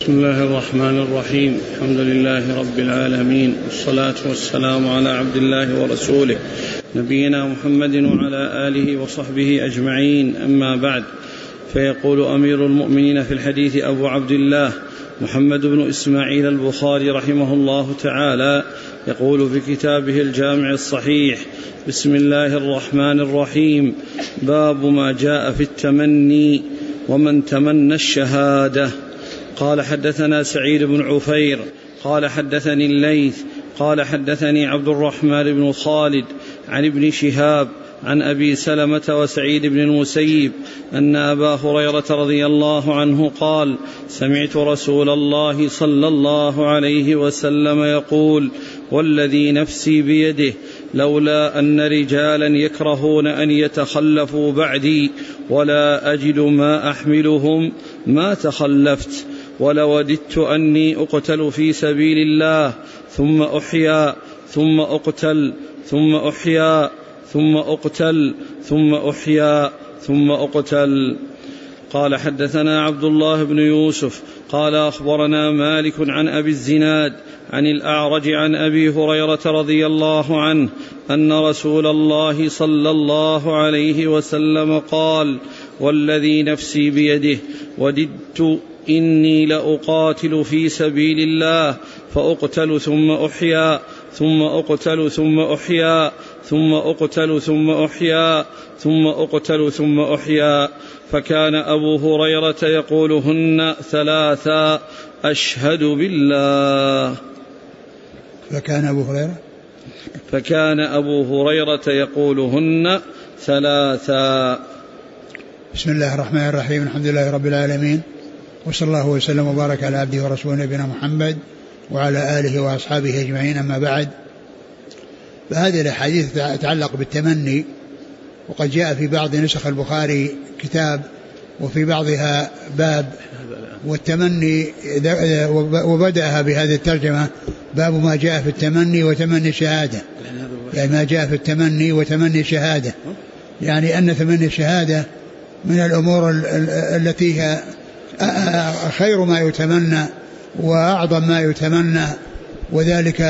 بسم الله الرحمن الرحيم. الحمد لله رب العالمين، والصلاة والسلام على عبد الله ورسوله نبينا محمد وعلى آله وصحبه أجمعين، أما بعد. فيقول أمير المؤمنين في الحديث أبو عبد الله محمد بن إسماعيل البخاري رحمه الله تعالى، يقول في كتابه الجامع الصحيح: بسم الله الرحمن الرحيم. باب ما جاء في التمني ومن تمنى الشهادة. قال: حدثنا سعيد بن عفير قال حدثني الليث قال حدثني عبد الرحمن بن خالد عن ابن شهاب عن أبي سلمة وسعيد بن المسيب أن أبا هريرة رضي الله عنه قال: سمعت رسول الله صلى الله عليه وسلم يقول: والذي نفسي بيده لولا أن رجالا يكرهون أن يتخلفوا بعدي ولا أجد ما أحملهم ما تخلفت، ولوددت أني أقتل في سبيل الله ثم أحيا ثم أقتل ثم أحيا ثم أقتل ثم أحيا ثم أقتل. قال: حدثنا عبد الله بن يوسف قال: أخبرنا مالك عن أبي الزناد عن الأعرج عن أبي هريرة رضي الله عنه أن رسول الله صلى الله عليه وسلم قال: والذي نفسي بيده وددت إني لأقاتل في سبيل الله فأقتل ثم أحيا ثم أقتل ثم أحيا ثم أقتل ثم أحيا ثم أقتل ثم أحيا. فكان أبو هريرة يقولهن ثلاثا: أشهد بالله. فكان أبو هريرة يقولهن ثلاثا. بسم الله الرحمن الرحيم. الحمد لله رب العالمين، وصلى الله وسلم وبارك على عبده ورسوله نبينا محمد وعلى آله وأصحابه أجمعين، أما بعد. فهذه الحديث تتعلق بالتمني، وقد جاء في بعض نسخ البخاري كتاب وفي بعضها باب، والتمني وبدأها بهذه الترجمة: باب ما جاء في التمني وتمني الشهادة. يعني ما جاء في التمني وتمني الشهادة، يعني أن تمني الشهادة من الأمور التي هي خير ما يتمنى وأعظم ما يتمنى، وذلك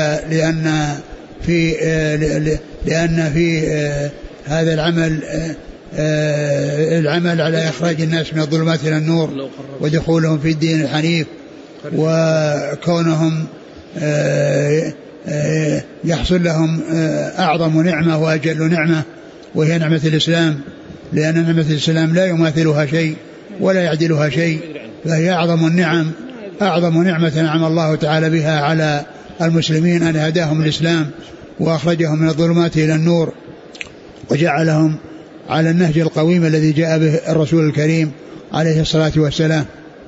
لأن في هذا العمل على إخراج الناس من الظلمات إلى النور ودخولهم في الدين الحنيف، وكونهم يحصل لهم أعظم نعمة وأجل نعمة، وهي نعمة الإسلام، لأن نعمة الإسلام لا يماثلها شيء ولا يعدلها شيء، فهي أعظم النعم، أعظم نعمة نعم الله تعالى بها على المسلمين، أن هداهم الإسلام وأخرجهم من الظلمات إلى النور وجعلهم على النهج القويم الذي جاء به الرسول الكريم عليه الصلاة والسلام.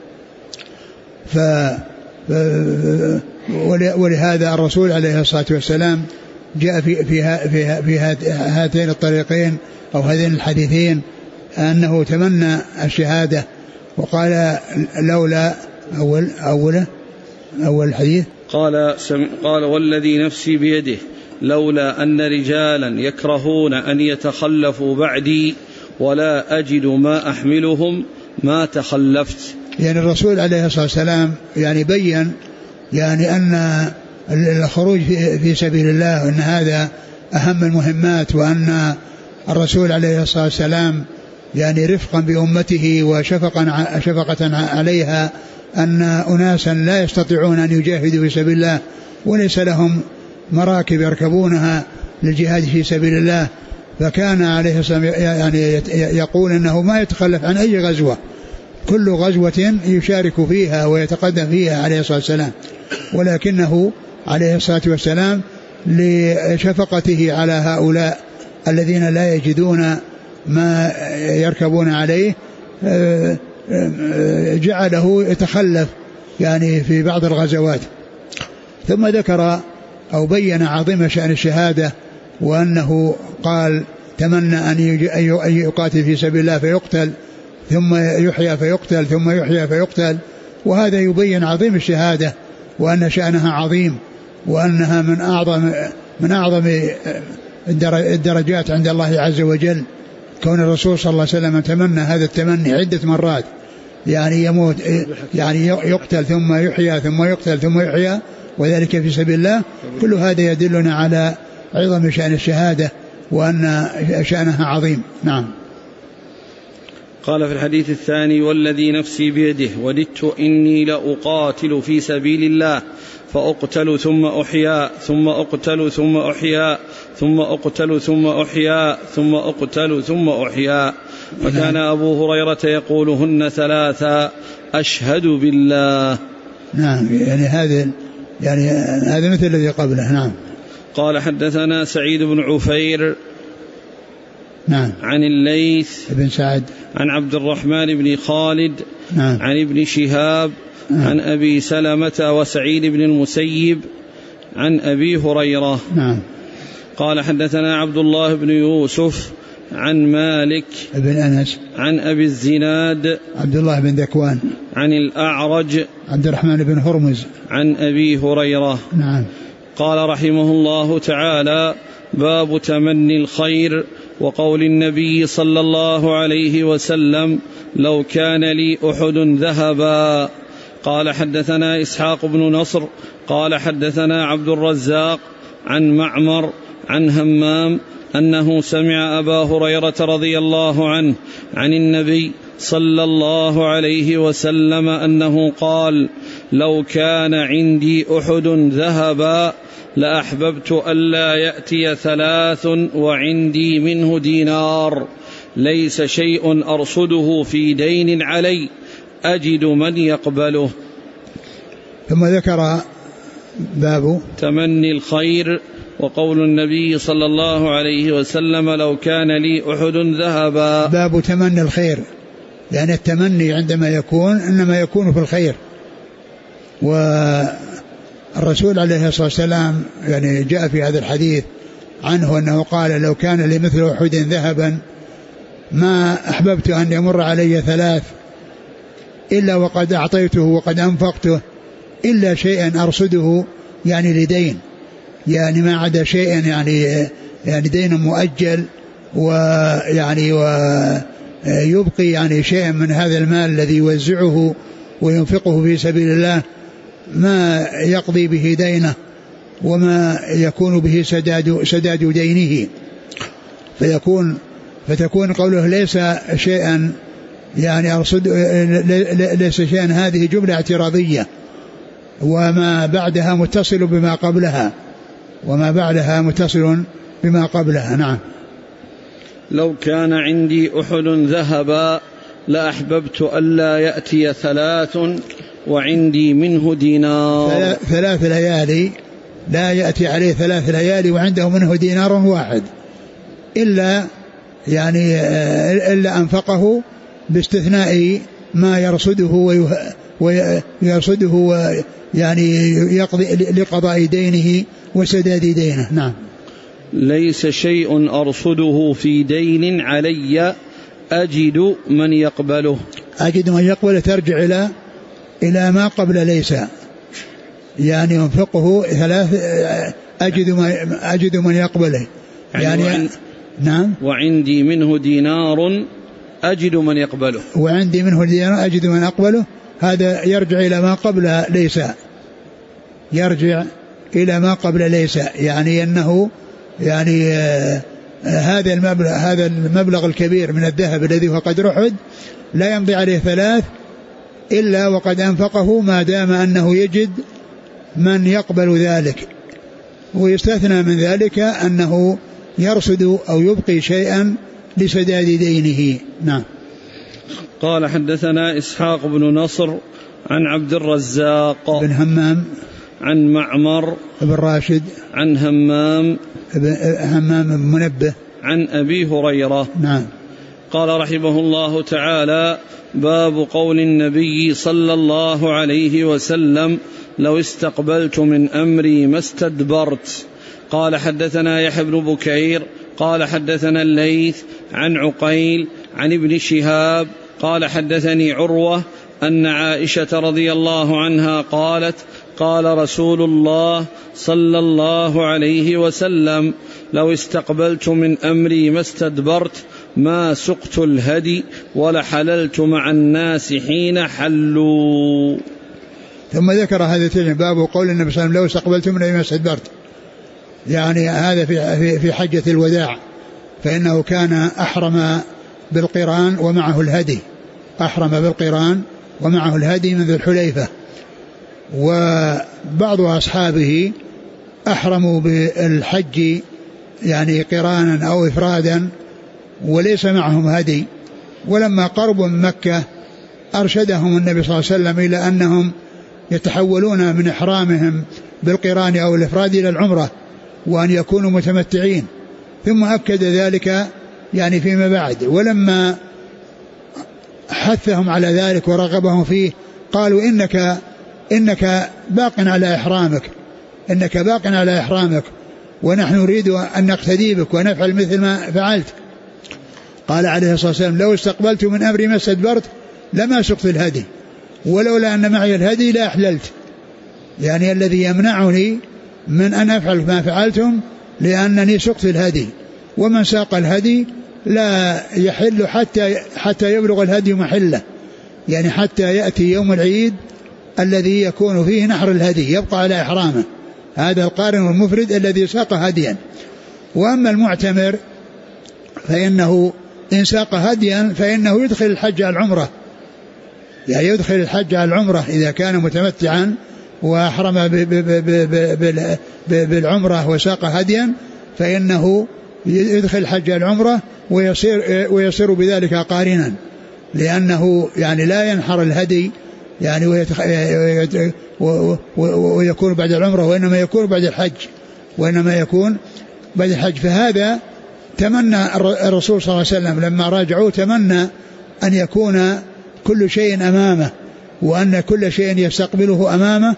ولهذا الرسول عليه الصلاة والسلام جاء في هاتين الطريقين أو هذين الحديثين أنه تمنى الشهادة، وقال لولا أول الحديث قال: والذي نفسي بيده لولا أن رجالا يكرهون أن يتخلفوا بعدي ولا أجد ما أحملهم ما تخلفت. يعني الرسول عليه الصلاة والسلام يعني بيّن يعني أن الخروج في سبيل الله أن هذا أهم المهمات، وأن الرسول عليه الصلاة والسلام يعني رفقا بأمته وشفقة عليها، أن أناسا لا يستطيعون أن يجاهدوا في سبيل الله وليس لهم مراكب يركبونها للجهاد في سبيل الله، فكان عليه السلام يعني يقول أنه ما يتخلف عن أي غزوة، كل غزوة يشارك فيها ويتقدم فيها عليه الصلاة والسلام، ولكنه عليه الصلاة والسلام لشفقته على هؤلاء الذين لا يجدون ما يركبون عليه جعله يتخلف يعني في بعض الغزوات. ثم ذكر أو بين عظيم شأن الشهادة، وأنه قال: تمنى أن يقاتل في سبيل الله فيقتل ثم يحيى فيقتل ثم يحيى فيقتل، وهذا يبين عظيم الشهادة وأن شأنها عظيم، وأنها من أعظم الدرجات عند الله عز وجل، كون الرسول صلى الله عليه وسلم تمنى هذا التمني عدة مرات، يعني يموت يعني يقتل ثم يحيى ثم يقتل ثم يحيى وذلك في سبيل الله. كل هذا يدلنا على عظم شأن الشهادة وأن شأنها عظيم. نعم. قال في الحديث الثاني: والذي نفسي بيده وددت إني لأقاتل في سبيل الله فأقتل ثم أحيا ثم أقتل ثم أحيا ثم أقتل ثم أحيا ثم أقتل ثم أحيا. فكان أبو هريرة يقولهن ثلاثا: أشهد بالله. نعم. يعني هذا مثل الذي قبله. نعم. قال: حدثنا سعيد بن عفير نعم عن الليث بن سعد عن عبد الرحمن بن خالد نعم عن ابن شهاب نعم عن أبي سلمة وسعيد بن المسيب عن أبي هريرة. نعم. قال: حدثنا عبد الله بن يوسف عن مالك بن أنس عن أبي الزناد عبد الله بن ذكوان عن الأعرج عبد الرحمن بن هرمز عن أبي هريرة. نعم. قال رحمه الله تعالى: باب تمني الخير وقول النبي صلى الله عليه وسلم: لو كان لي أحد ذهبا. قال: حدثنا إسحاق بن نصر قال: حدثنا عبد الرزاق عن معمر عن همام أنه سمع أبا هريرة رضي الله عنه عن النبي صلى الله عليه وسلم أنه قال: لو كان عندي أحد ذهبا لأحببت ألا يأتي 3 وعندي منه دينار ليس شيء أرصده في دين علي أجد من يقبله. ثم ذكر باب تمني الخير وقول النبي صلى الله عليه وسلم: لو كان لي أحد ذهبا. باب تمني الخير، يعني التمني عندما يكون إنما يكون في الخير. والرسول عليه الصلاة والسلام يعني جاء في هذا الحديث عنه أنه قال: لو كان لي مثل أحد ذهبا ما أحببت أن يمر علي 3 إلا وقد أعطيته وقد أنفقته إلا شيئا أرصده يعني لدين، يعني ما عدا شيء يعني دين مؤجل، ويعني ويبقي يعني شيء من هذا المال الذي يوزعه وينفقه في سبيل الله ما يقضي به دينه وما يكون به سداد دينه. فتكون قوله ليس شيئا يعني أرصد ليس شيئا، هذه جملة اعتراضية، وما بعدها متصل بما بعدها نعم. لو كان عندي أحد ذهبا لأحببت ألا يأتي 3 وعندي منه دينار. 3 ليالي لا يأتي عليه 3 ليالي وعنده منه دينار واحد إلا يعني إلا أنفقه باستثناء ما يرصده يعني يقضي لقضاء دينه وسداد دينه. نعم. ليس شيء أرصده في دين علي أجد من يقبله. أجد من يقبله ترجع إلى ما قبل ليس، يعني ينفقه 3 أجد من يقبله يعني نعم. وعندي منه دينار أجد من يقبله. وعندي منه دينار أجد من أقبله، هذا يرجع إلى ما قبل ليس، إلى ما قبل ليس، يعني أنه يعني هذا المبلغ الكبير من الذهب الذي هو قدر أحد لا يمضي عليه 3 إلا وقد أنفقه ما دام أنه يجد من يقبل ذلك. ويستثنى من ذلك أنه يرصد أو يبقي شيئا لسداد دينه. نعم. قال: حدثنا إسحاق بن نصر عن عبد الرزاق بن همام عن معمر بن راشد عن همام بن منبه عن أبي هريرة. نعم. قال رحمه الله تعالى: باب قول النبي صلى الله عليه وسلم: لو استقبلت من أمري ما استدبرت. قال: حدثنا يحيى بن بكير قال: حدثنا الليث عن عقيل عن ابن شهاب قال: حدثني عروة أن عائشة رضي الله عنها قالت: قال رسول الله صلى الله عليه وسلم: لو استقبلت من أمري ما استدبرت ما سقت الهدي ولحللت مع الناس حين حلوا. ثم ذكر هذا الترجمة باب قول النبي صلى الله عليه وسلم لو استقبلت من أيما استدبرت، يعني هذا في حجة الوداع، فإنه كان أحرم بالقران ومعه الهدي، أحرم بالقران ومعه الهدي من ذي الحليفة. وبعض أصحابه أحرموا بالحج يعني قرانا أو إفرادا وليس معهم هدي، ولما قربوا من مكة أرشدهم النبي صلى الله عليه وسلم إلى أنهم يتحولون من إحرامهم بالقران أو الإفراد إلى العمرة، وأن يكونوا متمتعين، ثم أكد ذلك يعني فيما بعد. ولما حثهم على ذلك ورغبهم فيه قالوا إنك باق على إحرامك، إنك باق على إحرامك، ونحن نريد أن نقتدي بك ونفعل مثل ما فعلت. قال عليه الصلاة والسلام لو استقبلت من أمري ما استدبرت لما سقت الهدي ولولا أن معي الهدي لا أحللت، يعني الذي يمنعني من أن أفعل ما فعلتم لأنني سقت الهدي، ومن ساق الهدي لا يحل حتى يبلغ الهدي محله، يعني حتى يأتي يوم العيد الذي يكون فيه نحر الهدي يبقى على إحرامه، هذا القارن والمفرد الذي ساق هديا. وأما المعتمر فإنه إن ساق هديا فإنه يدخل الحج على العمرة، يعني يدخل الحج على العمرة إذا كان متمتعا وأحرم بالعمرة وساق هديا، فإنه يدخل الحج على العمرة ويصير بذلك قارنا، لأنه يعني لا ينحر الهدي يعني ويكون بعد العمرة، وإنما يكون بعد الحج. فهذا تمنى الرسول صلى الله عليه وسلم لما راجعوه، تمنى أن يكون كل شيء أمامه وأن كل شيء يستقبله أمامه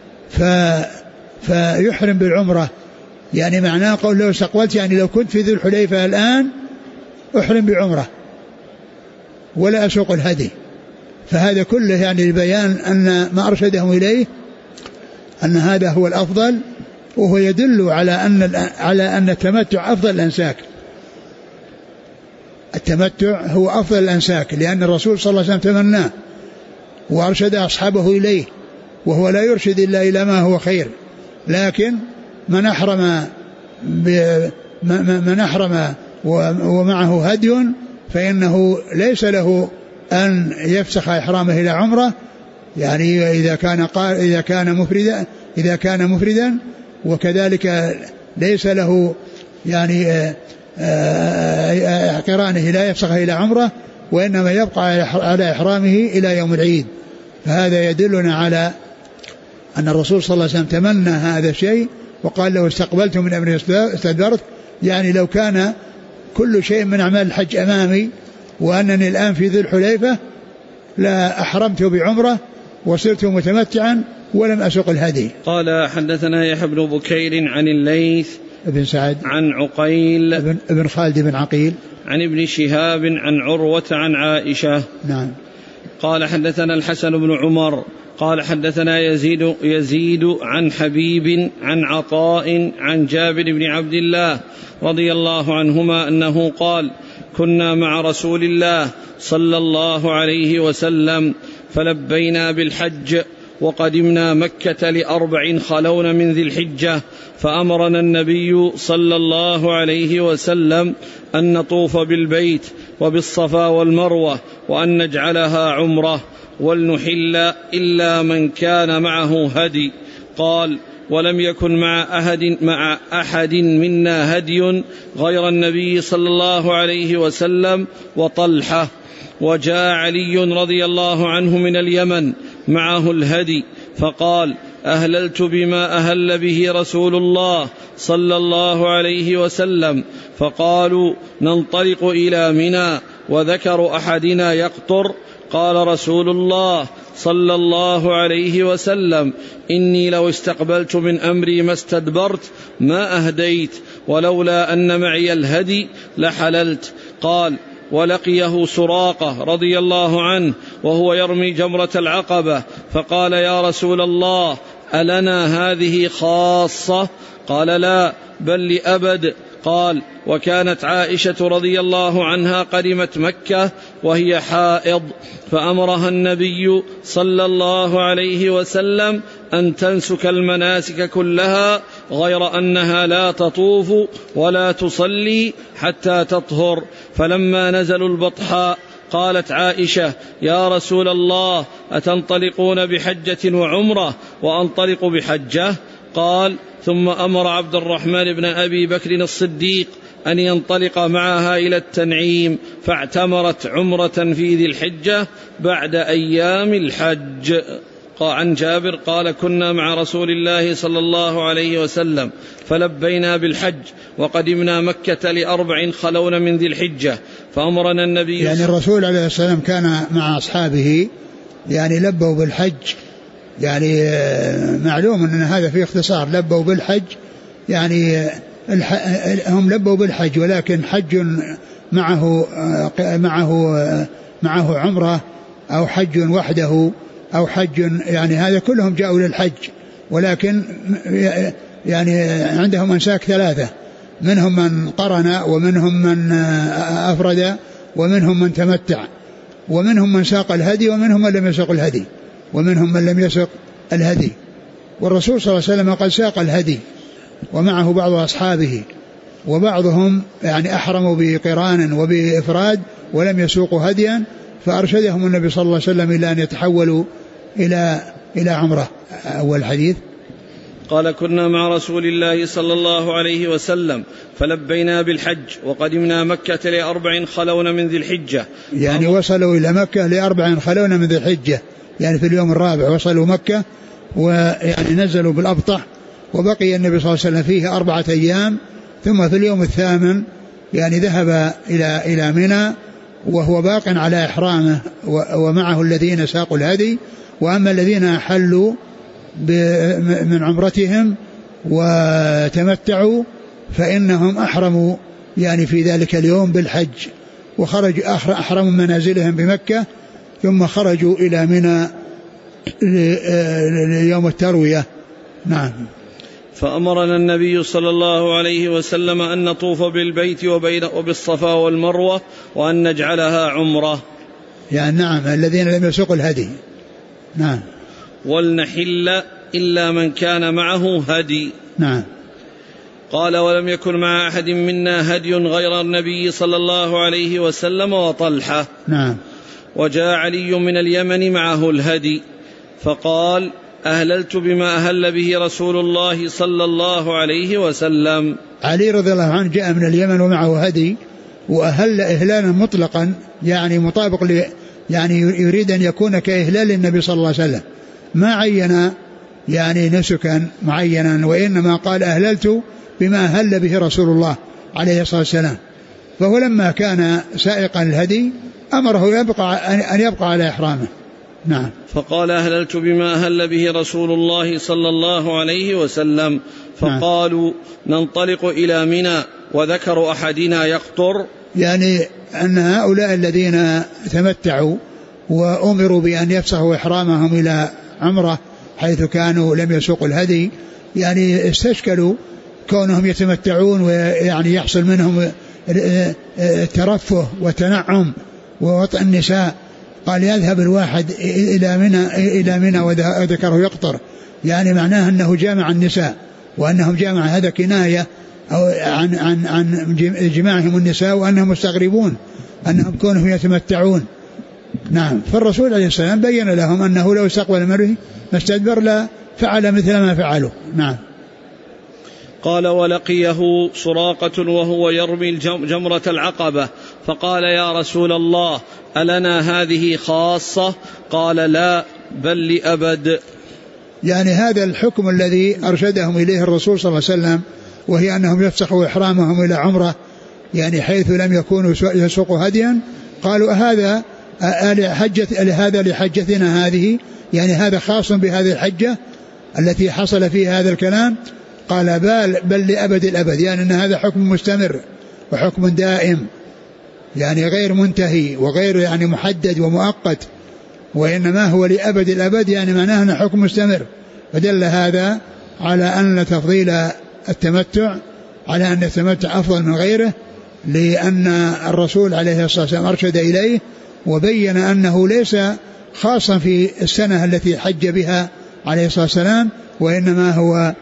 فيحرم بالعمرة. يعني معناه قول لو استقبلت، يعني لو كنت في ذي الحليفة الآن أحرم بعمرة ولا أسوق الهدي. فهذا كله يعني البيان أن ما أرشدهم إليه أن هذا هو الأفضل، وهو يدل على أن التمتع أفضل الأنساك. التمتع هو أفضل الأنساك، لأن الرسول صلى الله عليه وسلم تمناه وأرشد أصحابه إليه، وهو لا يرشد إلا إلى ما هو خير. لكن من أحرم ومعه هدي فإنه ليس له أن يفسخ إحرامه إلى عمرة، يعني إذا كان مفردا وكذلك ليس له يعني قرانه لا يفسخ إلى عمرة، وإنما يبقى على إحرامه إلى يوم العيد. فهذا يدلنا على أن الرسول صلى الله عليه وسلم تمنى هذا الشيء وقال لو استقبلت من أمري استدبرت، يعني لو كان كل شيء من أعمال الحج أمامي وأنني الآن في ذي الحليفة لا أحرمت بعمرة وصرت متمتعا ولم أسوق الهدي. قال حدثنا يحيى بن بكير عن الليث ابن سعد عن عقيل ابن خالد بن عقيل عن ابن شهاب عن عروة عن عائشة. نعم. قال حدثنا الحسن بن عمر قال حدثنا يزيد عن حبيب عن عطاء عن جابر بن عبد الله رضي الله عنهما أنه قال كنا مع رسول الله صلى الله عليه وسلم فلبينا بالحج وقدمنا مكة ل4 خلون من ذي الحجة، فأمرنا النبي صلى الله عليه وسلم أن نطوف بالبيت وبالصفا والمروة وأن نجعلها عمرة ولنحل إلا من كان معه هدي. قال ولم يكن مع أحد منا هدي غير النبي صلى الله عليه وسلم وطلحة. وجاء علي رضي الله عنه من اليمن معه الهدي فقال أهللت بما أهل به رسول الله صلى الله عليه وسلم، فقالوا ننطلق إلى منى وذكر أحدنا يقطر. قال رسول الله صلى الله عليه وسلم إني لو استقبلت من أمري ما استدبرت ما أهديت ولولا أن معي الهدي لحللت. قال ولقيه سراقة رضي الله عنه وهو يرمي جمرة العقبة فقال يا رسول الله ألنا هذه خاصة؟ قال لا بل لأبد. قال: وكانت عائشة رضي الله عنها قدمت مكة وهي حائض، فأمرها النبي صلى الله عليه وسلم أن تنسك المناسك كلها، غير أنها لا تطوف ولا تصلي حتى تطهر. فلما نزلوا البطحاء قالت عائشة: يا رسول الله، أتنطلقون بحجة وعمرة وأنطلق بحجة؟ قال: ثم أمر عبد الرحمن بن أبي بكر الصديق أن ينطلق معها إلى التنعيم، فاعتمرت عمرة في ذي الحجة بعد أيام الحج. عن جابر قال: كنا مع رسول الله صلى الله عليه وسلم فلبينا بالحج وقدمنا مكة ل4 خلون من ذي الحجة، فأمرنا النبي يعني الرسول عليه الصلاة والسلام كان مع أصحابه يعني لبوا بالحج، يعني معلوم أن هذا فيه اختصار، لبوا بالحج يعني هم لبوا بالحج، ولكن حج معه عمرة أو حج وحده أو حج، يعني هذا كلهم جاءوا للحج، ولكن يعني عندهم أنساك 3، منهم من قرن ومنهم من أفرد ومنهم من تمتع ومنهم من ساق الهدي ومنهم من لم يسق الهدي والرسول صلى الله عليه وسلم قد ساق الهدي ومعه بعض أصحابه، وبعضهم يعني أحرموا بقران وبإفراد ولم يسوقوا هديا، فأرشدهم النبي صلى الله عليه وسلم إلى أن يتحولوا إلى عمرة. أول حديث قال: كنا مع رسول الله صلى الله عليه وسلم فلبينا بالحج وقدمنا مكة ل4 خلون من ذي الحجة، يعني وصلوا إلى مكة ل4 خلون من ذي الحجة، يعني في اليوم الرابع وصلوا مكة، ويعني نزلوا بالأبطح، وبقي النبي صلى الله عليه وسلم فيه 4 أيام، ثم في اليوم الثامن يعني ذهب إلى منى وهو باق على إحرامه ومعه الذين ساقوا الهدي. وأما الذين حلوا من عمرتهم وتمتعوا فإنهم أحرموا يعني في ذلك اليوم بالحج، وخرجوا أحرموا منازلهم بمكة ثم خرجوا إلى منى ليوم التروية. نعم. فأمرنا النبي صلى الله عليه وسلم أن نطوف بالبيت وبالصفا والمروة وأن نجعلها عمرة، يعني نعم الذين لم يسوقوا الهدي. نعم. ولنحل إلا من كان معه هدي. نعم. قال: ولم يكن مع أحد منا هدي غير النبي صلى الله عليه وسلم وطلحة. نعم. وجاء علي من اليمن معه الهدي، فقال: أهللت بما أهل به رسول الله صلى الله عليه وسلم. علي رضي الله عنه جاء من اليمن ومعه هدي، وأهل إهلالا مطلقا، يعني مطابق يعني يريد أن يكون كإهلال النبي صلى الله عليه وسلم، ما عين يعني نسكا معينا، وإنما قال: أهللت بما أهل به رسول الله عليه الصلاة والسلام. فهو لما كان سائقا الهدي أمره أن يبقى على إحرامه. نعم. فقال: أهللت بما أهل به رسول الله صلى الله عليه وسلم. فقالوا: ننطلق إلى منى وذكر أحدنا يقطر، يعني أن هؤلاء الذين تمتعوا وأمروا بأن يفسخوا إحرامهم إلى عمرة حيث كانوا لم يسوقوا الهدي، يعني استشكلوا كونهم يتمتعون ويعني يحصل منهم الترفه والتنعم ووطئ النساء. قال: يذهب الواحد إلى منى وذكره يقطر، يعني معناه أنه جامع النساء، وأنهم جامع هذا كناية أو عن جماعهم النساء، وأنهم مستغربون أنهم كونهم يتمتعون. نعم. فالرسول عليه السلام بين لهم أنه لو استقبل مره ما استدبر لا فعل مثل ما فعلوا. نعم. قال: ولقيه سراقة وهو يرمي جمرة العقبة، فقال: يا رسول الله، ألنا هذه خاصة؟ قال: لا، بل لأبد. يعني هذا الحكم الذي أرشدهم إليه الرسول صلى الله عليه وسلم، وهي أنهم يفسخوا إحرامهم إلى عمرة، يعني حيث لم يكونوا يسوقوا هديا. قالوا: هذا لحجتنا هذه، يعني هذا خاص بهذه الحجة التي حصل فيها هذا الكلام. قال: بل لأبد الأبد، يعني أن هذا حكم مستمر وحكم دائم، يعني غير منتهي وغير يعني محدد ومؤقت، وإنما هو لأبد الأبد، يعني معناه أنه حكم مستمر. فدل هذا على أن تفضيل التمتع على أن يتمتع أفضل من غيره، لأن الرسول عليه الصلاة والسلام أرشد إليه وبين أنه ليس خاصا في السنة التي حج بها عليه الصلاة والسلام، وإنما هو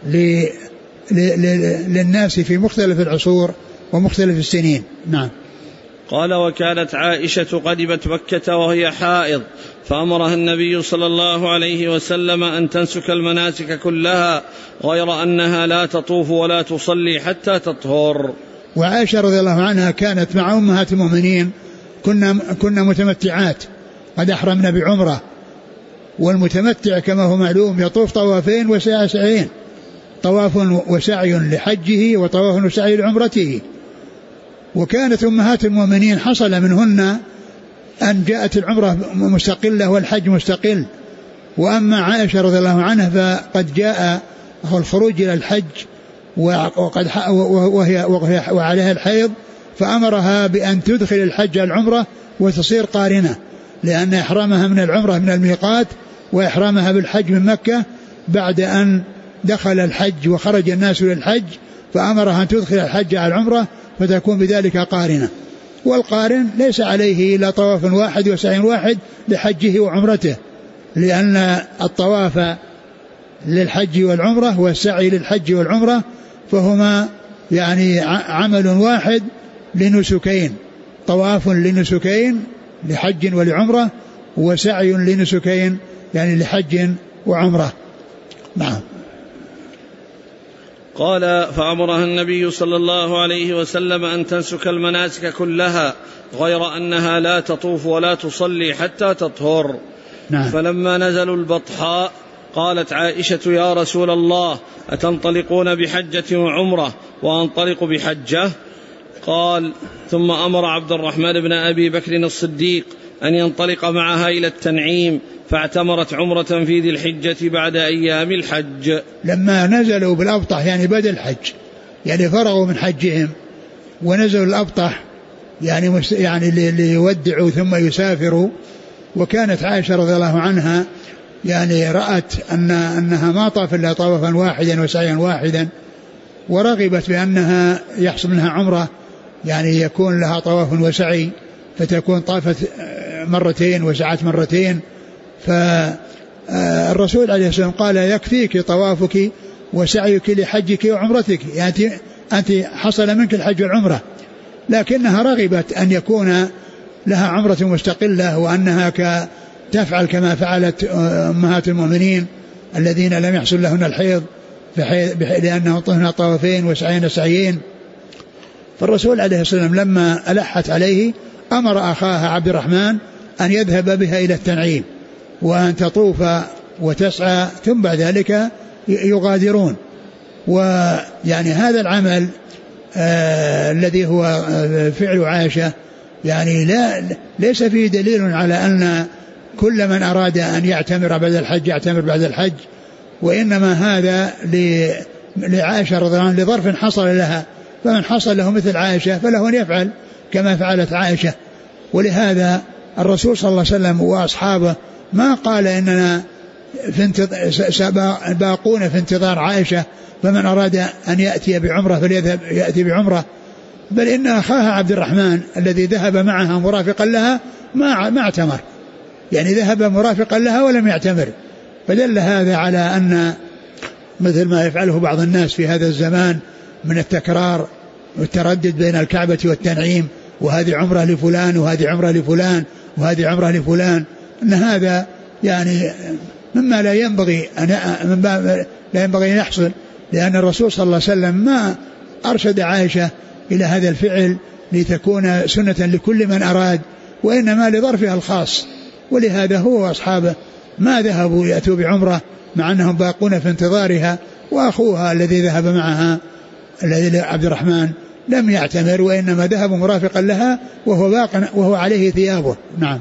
للناس في مختلف العصور ومختلف السنين. نعم. قال: وكانت عائشة قدمت مكة وهي حائض، فأمرها النبي صلى الله عليه وسلم أن تنسك المناسك كلها، غير أنها لا تطوف ولا تصلي حتى تطهر. وعائشة رضي الله عنها كانت مع أمهات المؤمنين، كنا متمتعات قد أحرمنا بعمرة، والمتمتع كما هو معلوم يطوف طوافين وسعيين، طواف وسعي لحجه وطواف وسعي لعمرته. وكانت أمهات المؤمنين حصل منهن أن جاءت العمرة مستقلة والحج مستقل، وأما عائشة رضي الله عنها فقد جاء الخروج إلى الحج وهي وعليها الحيض، فأمرها بأن تدخل الحج العمرة وتصير قارنة، لأن إحرامها من العمرة من الميقات وإحرامها بالحج من مكة بعد أن دخل الحج وخرج الناس للحج، فأمرها أن تدخل الحج على العمرة فتكون بذلك قارنة. والقارن ليس عليه إلا طواف واحد وسعي واحد لحجه وعمرته، لأن الطواف للحج والعمرة والسعي للحج والعمرة فهما يعني عمل واحد لنسكين، طواف لنسكين لحج ولعمرة، وسعي لنسكين يعني لحج وعمرة. نعم. قال: فأمرها النبي صلى الله عليه وسلم أن تنسك المناسك كلها، غير أنها لا تطوف ولا تصلي حتى تطهر. نعم. فلما نزلوا البطحاء قالت عائشة: يا رسول الله، أتنطلقون بحجة وعمرة وأنطلق بحجة؟ قال: ثم أمر عبد الرحمن بن أبي بكر الصديق أن ينطلق معها إلى التنعيم، فاعتمرت عمرة في ذي الحجة بعد أيام الحج. لما نزلوا بالأبطح يعني بدأ الحج، يعني فرغوا من حجهم ونزلوا الأبطح يعني ليودعوا ثم يسافروا. وكانت عائشة رضي الله عنها يعني رأت أنها ما طاف إلا طوافا واحدا وسعيا واحدا، ورغبت بأنها يحصل منها عمرة يعني يكون لها طواف وسعي، فتكون طافت مرتين وسعت مرتين. فالرسول عليه الصلاة والسلام قال: يكفيك طوافك وسعيك لحجك وعمرتك، يعني أنت حصل منك الحج والعمرة، لكنها رغبت أن يكون لها عمرة مستقلة، وأنها تفعل كما فعلت أمهات المؤمنين الذين لم يحصل لهن الحيض لأنهم طهن طوافين وسعين سعيين. فالرسول عليه الصلاة والسلام لما ألحت عليه أمر أخاها عبد الرحمن أن يذهب بها إلى التنعيم وأن تطوف وتسعى، ثم بعد ذلك يغادرون. ويعني هذا العمل الذي هو فعل عائشة يعني ليس فيه دليل على أن كل من أراد أن يعتمر بعد الحج يعتمر بعد الحج، وإنما هذا لعائشة رضي الله عنها لظرف حصل لها، فمن حصل له مثل عائشة فله أن يفعل كما فعلت عائشة. ولهذا الرسول صلى الله عليه وسلم وأصحابه ما قال إننا باقون في انتظار عائشة فمن أراد أن يأتي بعمرة فليذهب يأتي بعمرة، بل إن أخاها عبد الرحمن الذي ذهب معها مرافقا لها ما اعتمر، يعني ذهب مرافقا لها ولم يعتمر. فدل هذا على أن مثل ما يفعله بعض الناس في هذا الزمان من التكرار والتردد بين الكعبة والتنعيم، وهذه عمرة لفلان وهذه عمرة لفلان وهذه عمرة لفلان، أن هذا يعني مما لا ينبغي أن يحصل، لأن الرسول صلى الله عليه وسلم ما أرشد عائشة إلى هذا الفعل لتكون سنة لكل من أراد، وإنما لظرفها الخاص. ولهذا هو وأصحابه ما ذهبوا يأتوا بعمرة مع أنهم باقون في انتظارها، وأخوها الذي ذهب معها الذي عبد الرحمن لم يعتمر، وإنما ذهب مرافقا لها وهو باق وهو عليه ثيابه. نعم.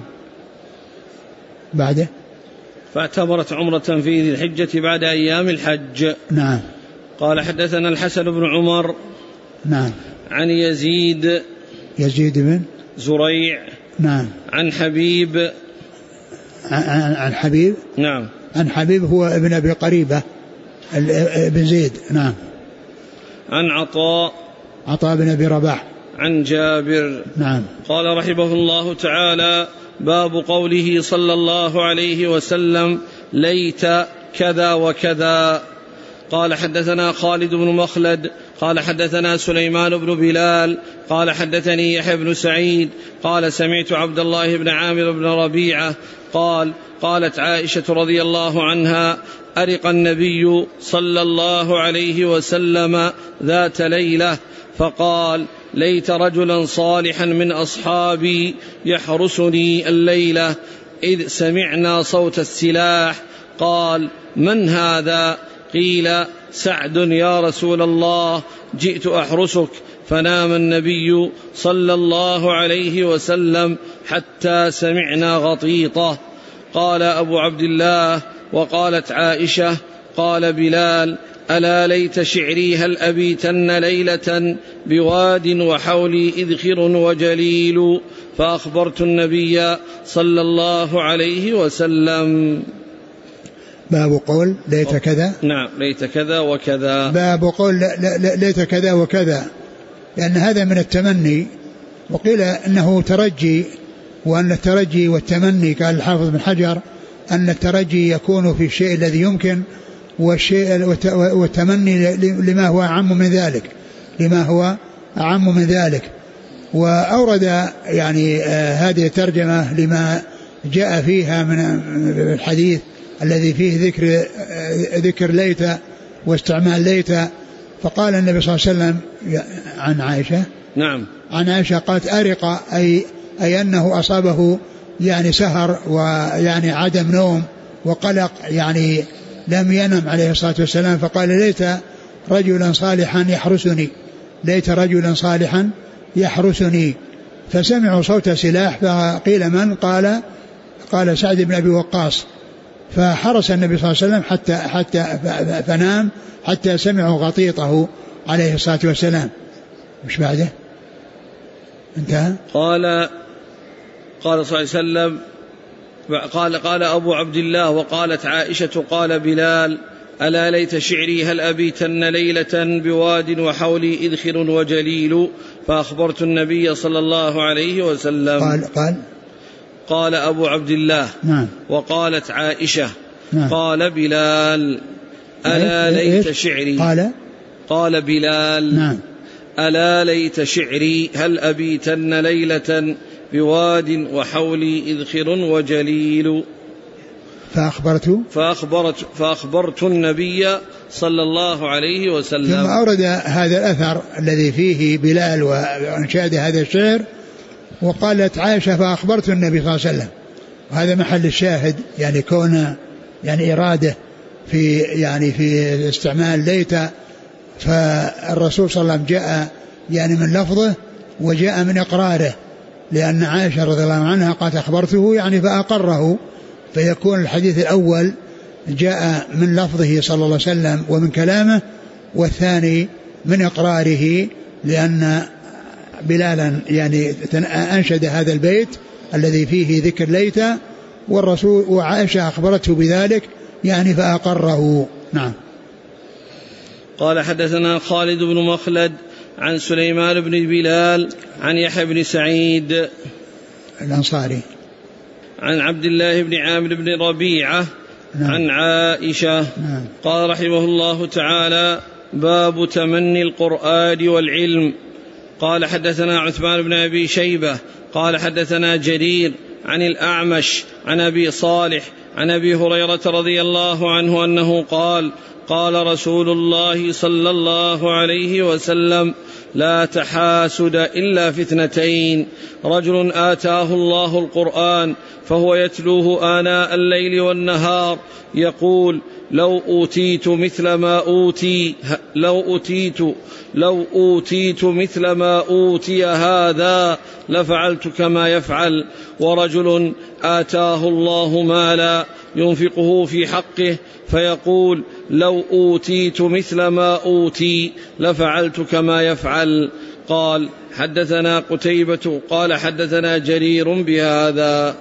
بعده فاعتمرت عمرة في ذي الحجة بعد أيام الحج. نعم. قال: حدثنا الحسن بن عمر. نعم. عن يزيد بن زريع. نعم. عن حبيب. عن حبيب. نعم. عن حبيب هو ابن أبي قريبة بن زيد. نعم. عن عطاء بن أبي رباح عن جابر. نعم. قال رحمه الله تعالى: باب قوله صلى الله عليه وسلم: ليت كذا وكذا. قال حدثنا خالد بن مخلد قال حدثنا سليمان بن بلال قال حدثني يحيى بن سعيد قال سمعت عبد الله بن عامر بن ربيعة قالت عائشة رضي الله عنها: أرق النبي صلى الله عليه وسلم ذات ليلة فقال: ليت رجلا صالحا من أصحابي يحرسني الليلة إذ سمعنا صوت السلاح. قال: من هذا؟ قيل: سعد يا رسول الله، جئت أحرسك. فنام النبي صلى الله عليه وسلم حتى سمعنا غطيطة. قال أبو عبد الله: وقالت عائشة: قال بلال: ألا ليت شعري هل أبيتن ليلة بواد وحولي إذخر وجليل. فأخبرت النبي صلى الله عليه وسلم. باب قول ليت كذا. نعم، ليت كذا وكذا. باب قول ليت كذا وكذا، لأن هذا من التمني، وقيل إنه ترجي، وأن الترجي والتمني قال الحافظ بن حجر أن الترجي يكون في الشيء الذي يمكن، والتمني لما هو أعم من ذلك. وأورد يعني هذه الترجمة لما جاء فيها من الحديث الذي فيه ذكر ليت واستعمال ليت. فقال النبي صلى الله عليه وسلم عن عائشة، نعم، عن عائشة قالت: أرق، أي أنه أصابه يعني سهر ويعني عدم نوم وقلق، يعني لم ينم عليه الصلاة والسلام. فقال: ليت رجلا صالحا يحرسني، ليت رجلا صالحا يحرسني. فسمعوا صوت سلاح، فقيل: من؟ قال سعد بن أبي وقاص. فحرس النبي صلى الله عليه وسلم حتى فنام حتى سمعوا غطيطه عليه الصلاة والسلام. مش بعده انتهى؟ قال صلى الله عليه وسلم: قال أبو عبد الله: وقالت عائشة: قال بلال: ألا ليت شعري هل أبيتن ليلة بواد وحولي إذخر وجليل. فأخبرت النبي صلى الله عليه وسلم. قال أبو عبد الله: نعم. وقالت عائشة: نعم. قال بلال: ألا ليت شعري. قال بلال: نعم. ألا ليت شعري هل أبيتن ليلة بواد وحولي إذخر وجليل. فأخبرت النبي صلى الله عليه وسلم. ثم أورد هذا الأثر الذي فيه بلال وانشاد هذا الشعر، وقالت عائشة: فأخبرت النبي صلى الله عليه وسلم. وهذا محل الشاهد، يعني كون يعني إرادة في استعمال ليت. فالرسول صلى الله عليه وسلم جاء يعني من لفظه وجاء من إقراره، لأن عائشة رضي الله عنها قالت: أخبرته يعني فأقره، فيكون الحديث الأول جاء من لفظه صلى الله عليه وسلم ومن كلامه، والثاني من إقراره، لأن بلالا يعني أنشد هذا البيت الذي فيه ذكر ليت، والرسول وعائشة أخبرته بذلك يعني فأقره. نعم. قال حدثنا خالد بن مخلد عن سليمان بن بلال عن يحيى بن سعيد الأنصاري عن عبد الله بن عامر بن ربيعة. نعم. عن عائشة. نعم. قال رحمه الله تعالى: باب تمني القرآن والعلم. قال حدثنا عثمان بن أبي شيبة قال حدثنا جرير عن الأعمش عن أبي صالح عن أبي هريرة رضي الله عنه أنه قال رسول الله صلى الله عليه وسلم: لا تحاسد إلا في اثنتين: رجل آتاه الله القرآن فهو يتلوه آناء الليل والنهار يقول: لو أوتيت مثل ما أوتي هذا لفعلت كما يفعل. ورجل آتاه الله مالا ينفقه في حقه فيقول: لو أوتيت مثل ما أوتي لفعلت كما يفعل. قال: حدثنا قتيبة قال حدثنا جرير بهذا.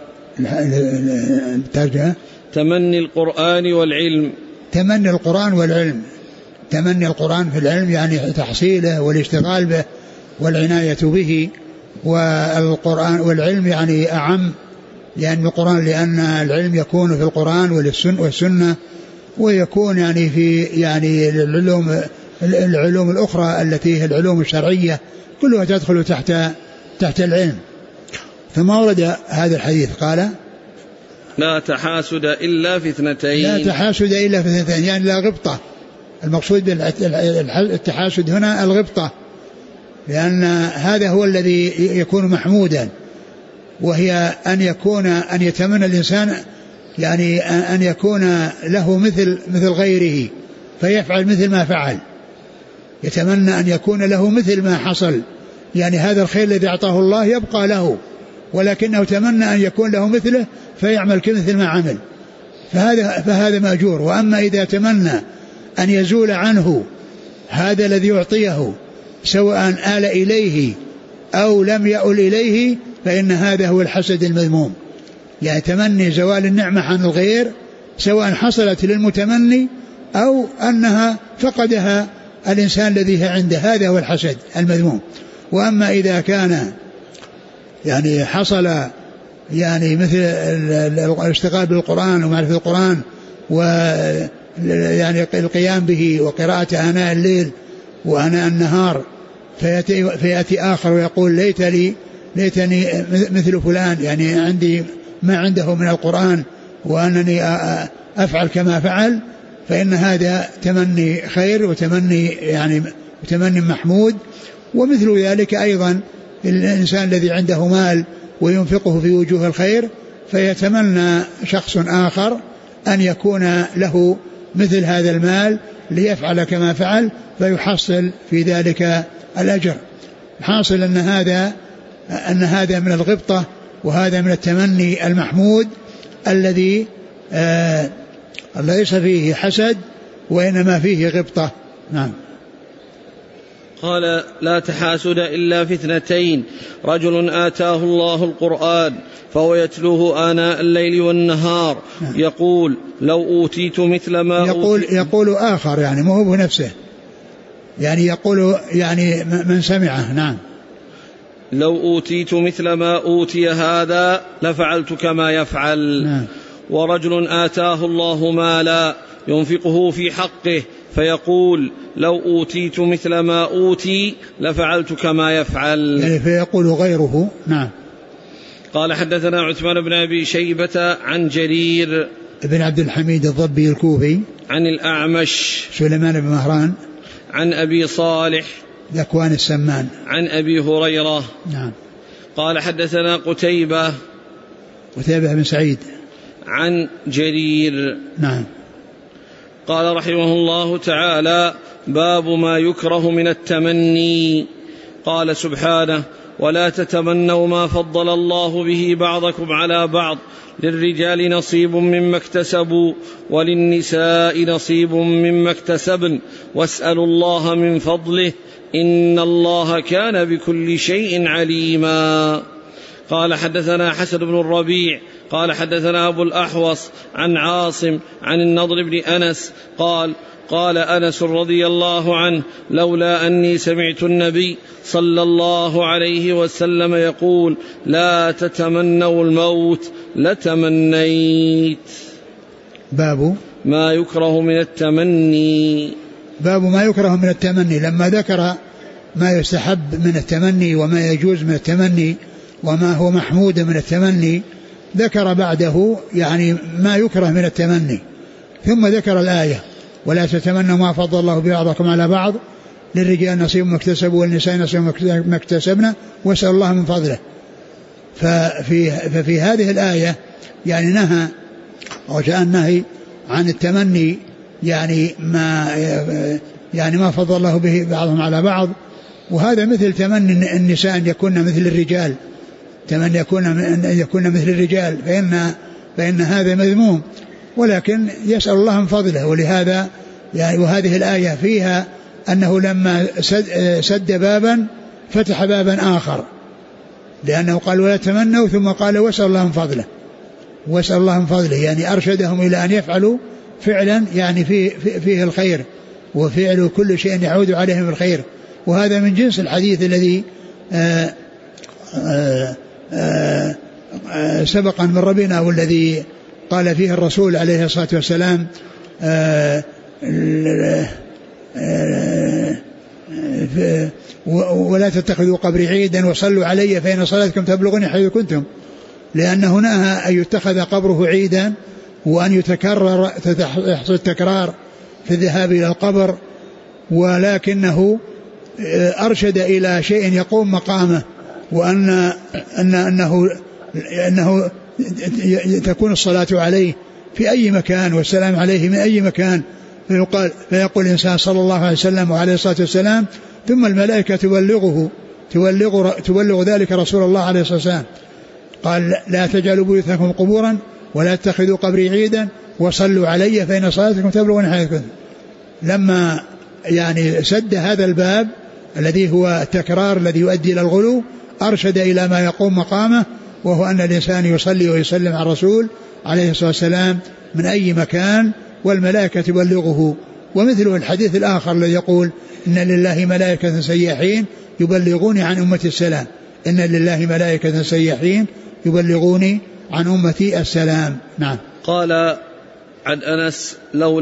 الترجمة: تمني القرآن والعلم. تمني القرآن والعلم، تمني القرآن في العلم يعني تحصيله والاشتغال به والعناية به، والقرآن والعلم يعني أعم يعني القرآن، لأن العلم يكون في القرآن والسنة، ويكون يعني في يعني العلوم الأخرى التي هي العلوم الشرعية كلها تدخل تحت العلم. ثم ورد هذا الحديث قال لا تحاسد إلا في اثنتين. لا تحاسد إلا في اثنتين، يعني لا غبطة. المقصود بالتحاسد هنا الغبطة، لأن هذا هو الذي يكون محمودا، وهي أن يتمنى الإنسان يعني أن يكون له مثل غيره فيفعل مثل ما فعل، يتمنى أن يكون له مثل ما حصل، يعني هذا الخير الذي أعطاه الله يبقى له، ولكنه تمنى أن يكون له مثله فيعمل كمثل ما عمل، فهذا مأجور. وأما إذا تمنى أن يزول عنه هذا الذي يعطيه سواء آل إليه أو لم يؤل إليه فإن هذا هو الحسد المذموم، يعني تمني زوال النعمة عن الغير سواء حصلت للمتمني أو أنها فقدها الإنسان الذي عنده، هذا هو الحسد المذموم. وأما إذا كان يعني حصل يعني مثل الاشتغال بالقرآن ومعرفة القرآن ويعني القيام به وقراءة آناء الليل وآناء النهار، فيأتي آخر ويقول ليتني مثل فلان، يعني عندي ما عنده من القرآن وأنني أفعل كما فعل، فإن هذا تمني خير وتمني محمود. ومثل ذلك أيضا الإنسان الذي عنده مال وينفقه في وجوه الخير فيتمنى شخص آخر أن يكون له مثل هذا المال ليفعل كما فعل فيحصل في ذلك الأجر. حاصل أن هذا من الغبطة، وهذا من التمني المحمود الذي ليس فيه حسد وإنما فيه غبطة. نعم. قال لا تحاسد إلا في اثنتين: رجل آتاه الله القرآن فهو يتلوه آناء الليل والنهار يقول لو أوتيت مثل ما يقول آخر، يعني مو هو نفسه، يعني يقول يعني من سمعه. نعم. لو أوتيت مثل ما أوتي هذا لفعلت كما يفعل. نعم. ورجل آتاه الله مالا ينفقه في حقه فيقول لو أوتيت مثل ما أوتي لفعلت كما يفعل، يعني فيقول غيره. نعم. قال حدثنا عثمان بن أبي شيبة عن جرير ابن عبد الحميد الضبي الكوفي عن الأعمش سليمان بن مهران عن أبي صالح ذكوان السمان عن أبي هريرة. نعم. قال حدثنا قتيبة بن سعيد عن جرير. نعم. قال رحمه الله تعالى: باب ما يكره من التمني. قال سبحانه: ولا تتمنوا ما فضل الله به بعضكم على بعض للرجال نصيب مما اكتسبوا وللنساء نصيب مما اكتسبن واسألوا الله من فضله إن الله كان بكل شيء عليما. قال حدثنا حسن بن الربيع قال حدثنا أبو الأحوص عن عاصم عن النضر بن أنس قال أنس رضي الله عنه: لولا أني سمعت النبي صلى الله عليه وسلم يقول لا تتمنوا الموت لتمنيت. باب ما يكره من التمني. باب ما يكره من التمني. لما ذكر ما يستحب من التمني وما يجوز من التمني وما هو محمود من التمني، ذكر بعده يعني ما يكره من التمني، ثم ذكر الآية: ولا تتمنوا ما فضل الله بعضكم على بعض للرجال نصيب ما اكتسبوا والنساء نصيب ما اكتسبنا واسأل الله من فضله. ففي هذه الآية يعني نهى وجاء النهي عن التمني، يعني ما فضل الله به بعضهم على بعض، وهذا مثل تمني النساء أن يكون مثل الرجال، تمني أن يكون مثل الرجال، فإن هذا مذموم، ولكن يسأل الله من فضله. ولهذا يعني وهذه الآية فيها أنه لما سد بابا فتح بابا آخر، لأنه قال ولا تمنوا ثم قال واسأل الله من فضله، واسأل الله من فضله، يعني أرشدهم إلى أن يفعلوا فعلا يعني فيه الخير وفعل كل شيء يعود عليهم بالخير. وهذا من جنس الحديث الذي سبق أن مر بنا، والذي قال فيه الرسول عليه الصلاة والسلام ولا تتخذوا قبري عيدا وصلوا علي فإن صلاتكم تبلغني حيث كنتم، لأنه نهى أن يتخذ قبره عيدا وأن يحصل التكرار في الذهاب إلى القبر، ولكنه أرشد إلى شيء يقوم مقامه، وأن أنه تكون الصلاة عليه في أي مكان والسلام عليه من أي مكان، فيقول الإنسان صلى الله عليه وسلم وعليه الصلاة والسلام، ثم الملائكة تبلغ ذلك رسول الله عليه الصلاة والسلام. قال لا تجعلوا بيوتكم قبورا ولا تتخذوا قبري عيدا وصلوا علي فإن صلاتكم تبلغني حيث كنتم. لما يعني سد هذا الباب الذي هو التكرار الذي يؤدي إلى الغلو، أرشد إلى ما يقوم مقامه، وهو أن الإنسان يصلي ويسلم على الرسول عليه الصلاة والسلام من أي مكان والملائكة تبلغه. ومثله الحديث الآخر الذي يقول إن لله ملائكة سياحين يبلغوني عن أمتي السلام، إن لله ملائكة سياحين يبلغوني عن أمتي السلام. نعم. قال عن أنس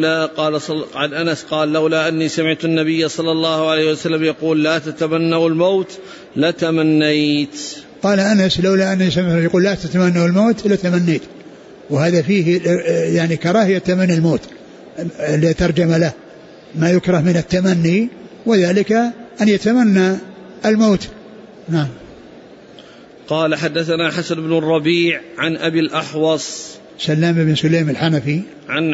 قال لولا أني سمعت النبي صلى الله عليه وسلم يقول لا تتمنوا الموت لتمنيت. قال أنس لولا أني سمعت يقول لا تتمنوا الموت لتمنيت، وهذا فيه يعني كراهية تمني الموت اللي ترجم له ما يكره من التمني، وذلك أن يتمنى الموت. نعم. قال حدثنا حسن بن الربيع عن أبي الأحوص سلام بن سليم الحنفي عن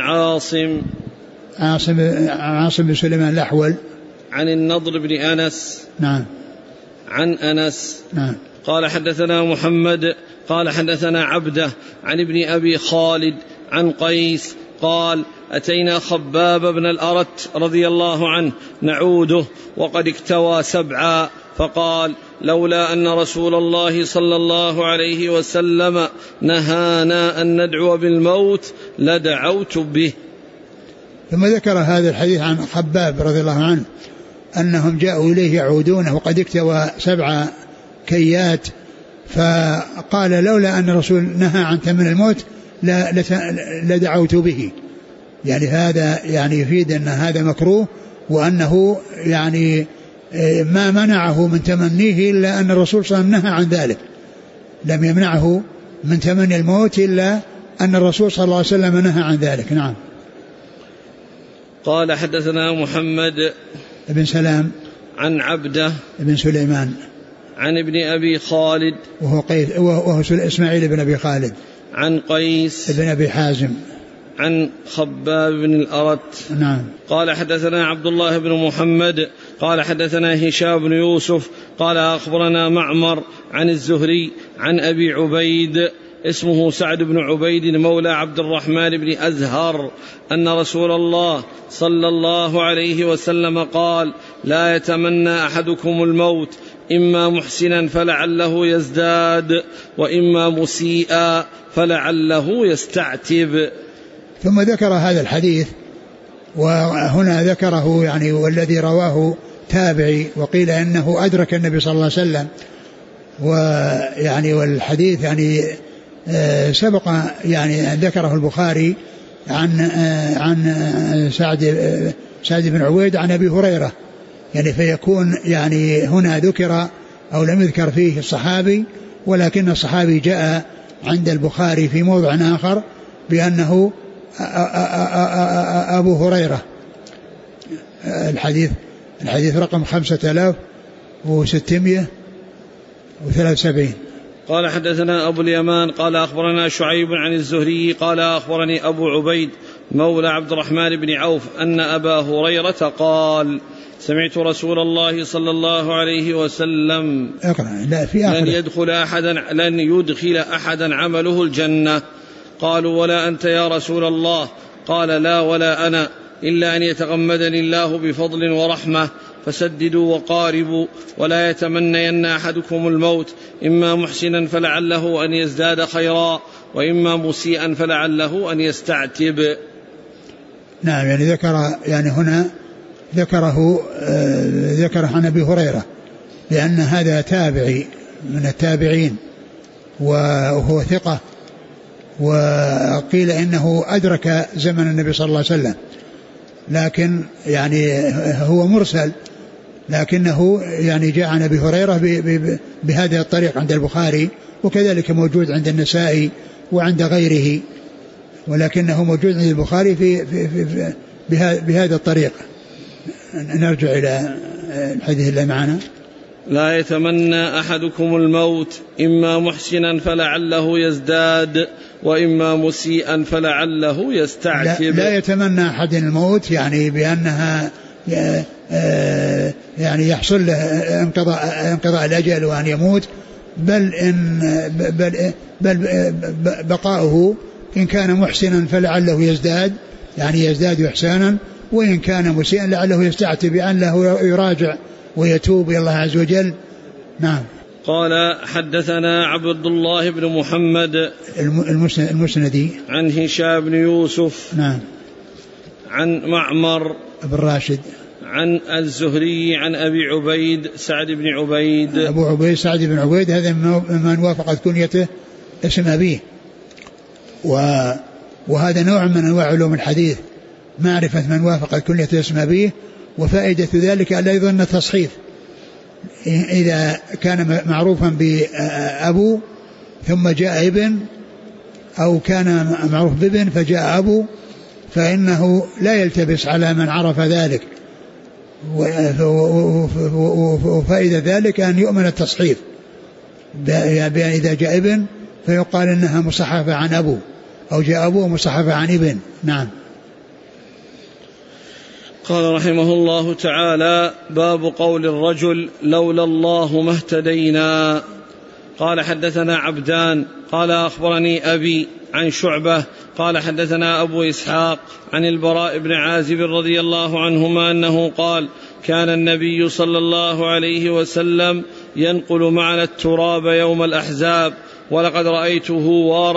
عاصم بن سليمان الأحول عن النضر بن أنس نعم عن أنس نعم. قال حدثنا محمد قال حدثنا عبده عن ابن أبي خالد عن قيس قال أتينا خباب بن الأرت رضي الله عنه نعوده وقد اكتوى 7، فقال لولا أن رسول الله صلى الله عليه وسلم نهانا أن ندعو بالموت لدعوت به. ثم ذكر هذا الحديث عن خباب رضي الله عنه أنهم جاءوا إليه يعودونه وقد اكتوى 7 كيات، فقال لولا أن الرسول نهى عن تمني الموت لدعوت به. يعني هذا يعني يفيد أن هذا مكروه، وأنه يعني ما منعه من تمنيه إلا أن الرسول صلى الله عليه وسلم نهى عن ذلك، لم يمنعه من تمني الموت إلا أن الرسول صلى الله عليه وسلم نهى عن ذلك. نعم. قال حدثنا محمد بن سلام عن عبده بن سليمان عن ابن أبي خالد وهو إسماعيل بن أبي خالد عن قيس بن أبي حازم عن خباب بن الأرت. نعم. قال حدثنا عبد الله بن محمد قال حدثنا هشام بن يوسف قال أخبرنا معمر عن الزهري عن أبي عبيد اسمه سعد بن عبيد مولى عبد الرحمن بن أزهر أن رسول الله صلى الله عليه وسلم قال لا يتمنى أحدكم الموت إما محسنا فلعله يزداد وإما مسيئا فلعله يستعتب. ثم ذكر هذا الحديث، وهنا ذكره يعني والذي رواه تابعي، وقيل إنه أدرك النبي صلى الله عليه وسلم، ويعني والحديث يعني سبق يعني أن ذكره البخاري عن سعد بن عبيد عن أبي هريرة، يعني فيكون يعني هنا ذكر أو لم يذكر فيه الصحابي، ولكن الصحابي جاء عند البخاري في موضع آخر بأنه أبو هريرة. الحديث رقم 5673. قال حدثنا أبو اليمان قال أخبرنا شعيب عن الزهري قال أخبرني أبو عبيد مولى عبد الرحمن بن عوف أن أبا هريرة قال سمعت رسول الله صلى الله عليه وسلم لن يدخل أحدا عمله الجنة. قالوا ولا أنت يا رسول الله؟ قال لا ولا أنا إلا أن يتغمدني الله بفضل ورحمة، فسددوا وقاربوا ولا يتمنين أحدكم الموت إما محسنا فلعله أن يزداد خيرا وإما مسيئا فلعله أن يستعتب. نعم. يعني ذكر يعني هنا ذكره عن أبي هريرة، لأن هذا تابعي من التابعين وهو ثقة، وقيل إنه أدرك زمن النبي صلى الله عليه وسلم، لكن يعني هو مرسل، لكنه يعني جاء عن أبي هريرة بهذا الطريق عند البخاري، وكذلك موجود عند النسائي وعند غيره، ولكنه موجود عند البخاري في بهذا الطريق. نرجع إلى الحديث اللي معنا. لا يتمنى أحدكم الموت إما محسنا فلعله يزداد وإما مسيئا فلعله يستعتب. لا يتمنى أحد الموت يعني بأنها يعني يحصل له انقضاء الأجل وأن يموت، بل بقاؤه إن كان محسنا فلعله يزداد، يعني يزداد إحسانا، وإن كان مسيئا لعله يستعتب بأنه يراجع ويتوب إلى الله عز وجل. نعم. قال حدثنا عبد الله بن محمد المسندي عن هشام بن يوسف. نعم. عن معمر بن راشد عن الزهري عن أبي عبيد سعد بن عبيد. أبو عبيد سعد بن عبيد هذا من وافقت كنيته اسم أبيه، وهذا نوع من أنواع علوم الحديث، معرفة من وافقت كنيته اسم أبيه، وفائدة ذلك ألا يظن تصحيف، إذا كان معروفا بأبو ثم جاء ابن، أو كان معروف بابن فجاء أبو، فإنه لا يلتبس على من عرف ذلك، وفائدة ذلك أن يؤمن التصحيف، بأن إذا جاء ابن فيقال إنها مصحفة عن أبو، أو جاء أبو مصحفة عن ابن. نعم. قال رحمه الله تعالى: باب قول الرجل لولا الله ما اهتدينا. قال حدثنا عبدان قال أخبرني أبي عن شعبة قال حدثنا أبو إسحاق عن البراء بن عازب رضي الله عنهما أنه قال: كان النبي صلى الله عليه وسلم ينقل معنا التراب يوم الأحزاب، ولقد رأيته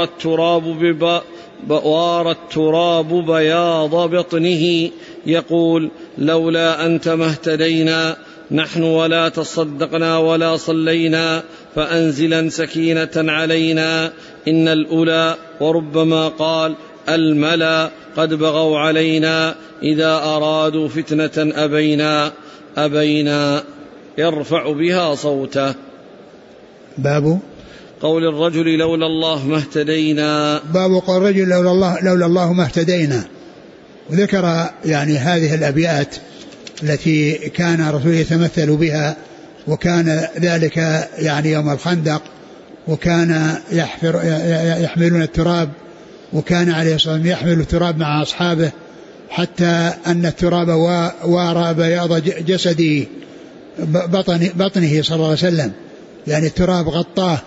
وار التراب بياض بطنه يقول: لولا أنت ما اهتدينا نحن ولا تصدقنا ولا صلينا، فأنزلا سكينة علينا إن الأولى، وربما قال الملا قد بغوا علينا إذا أرادوا فتنة أبينا يرفع بها صوته. باب قول الرجل لولا الله ما اهتدينا. باب قول الرجل لولا الله ما اهتدينا. وذكر يعني هذه الأبيات التي كان الرسول يتمثل بها، وكان ذلك يعني يوم الخندق، وكان يحملون التراب، وكان عليه الصلاة والسلام يحمل التراب مع أصحابه، حتى أن التراب وارى بياض جسده بطنه صلى الله عليه وسلم، يعني التراب غطاه.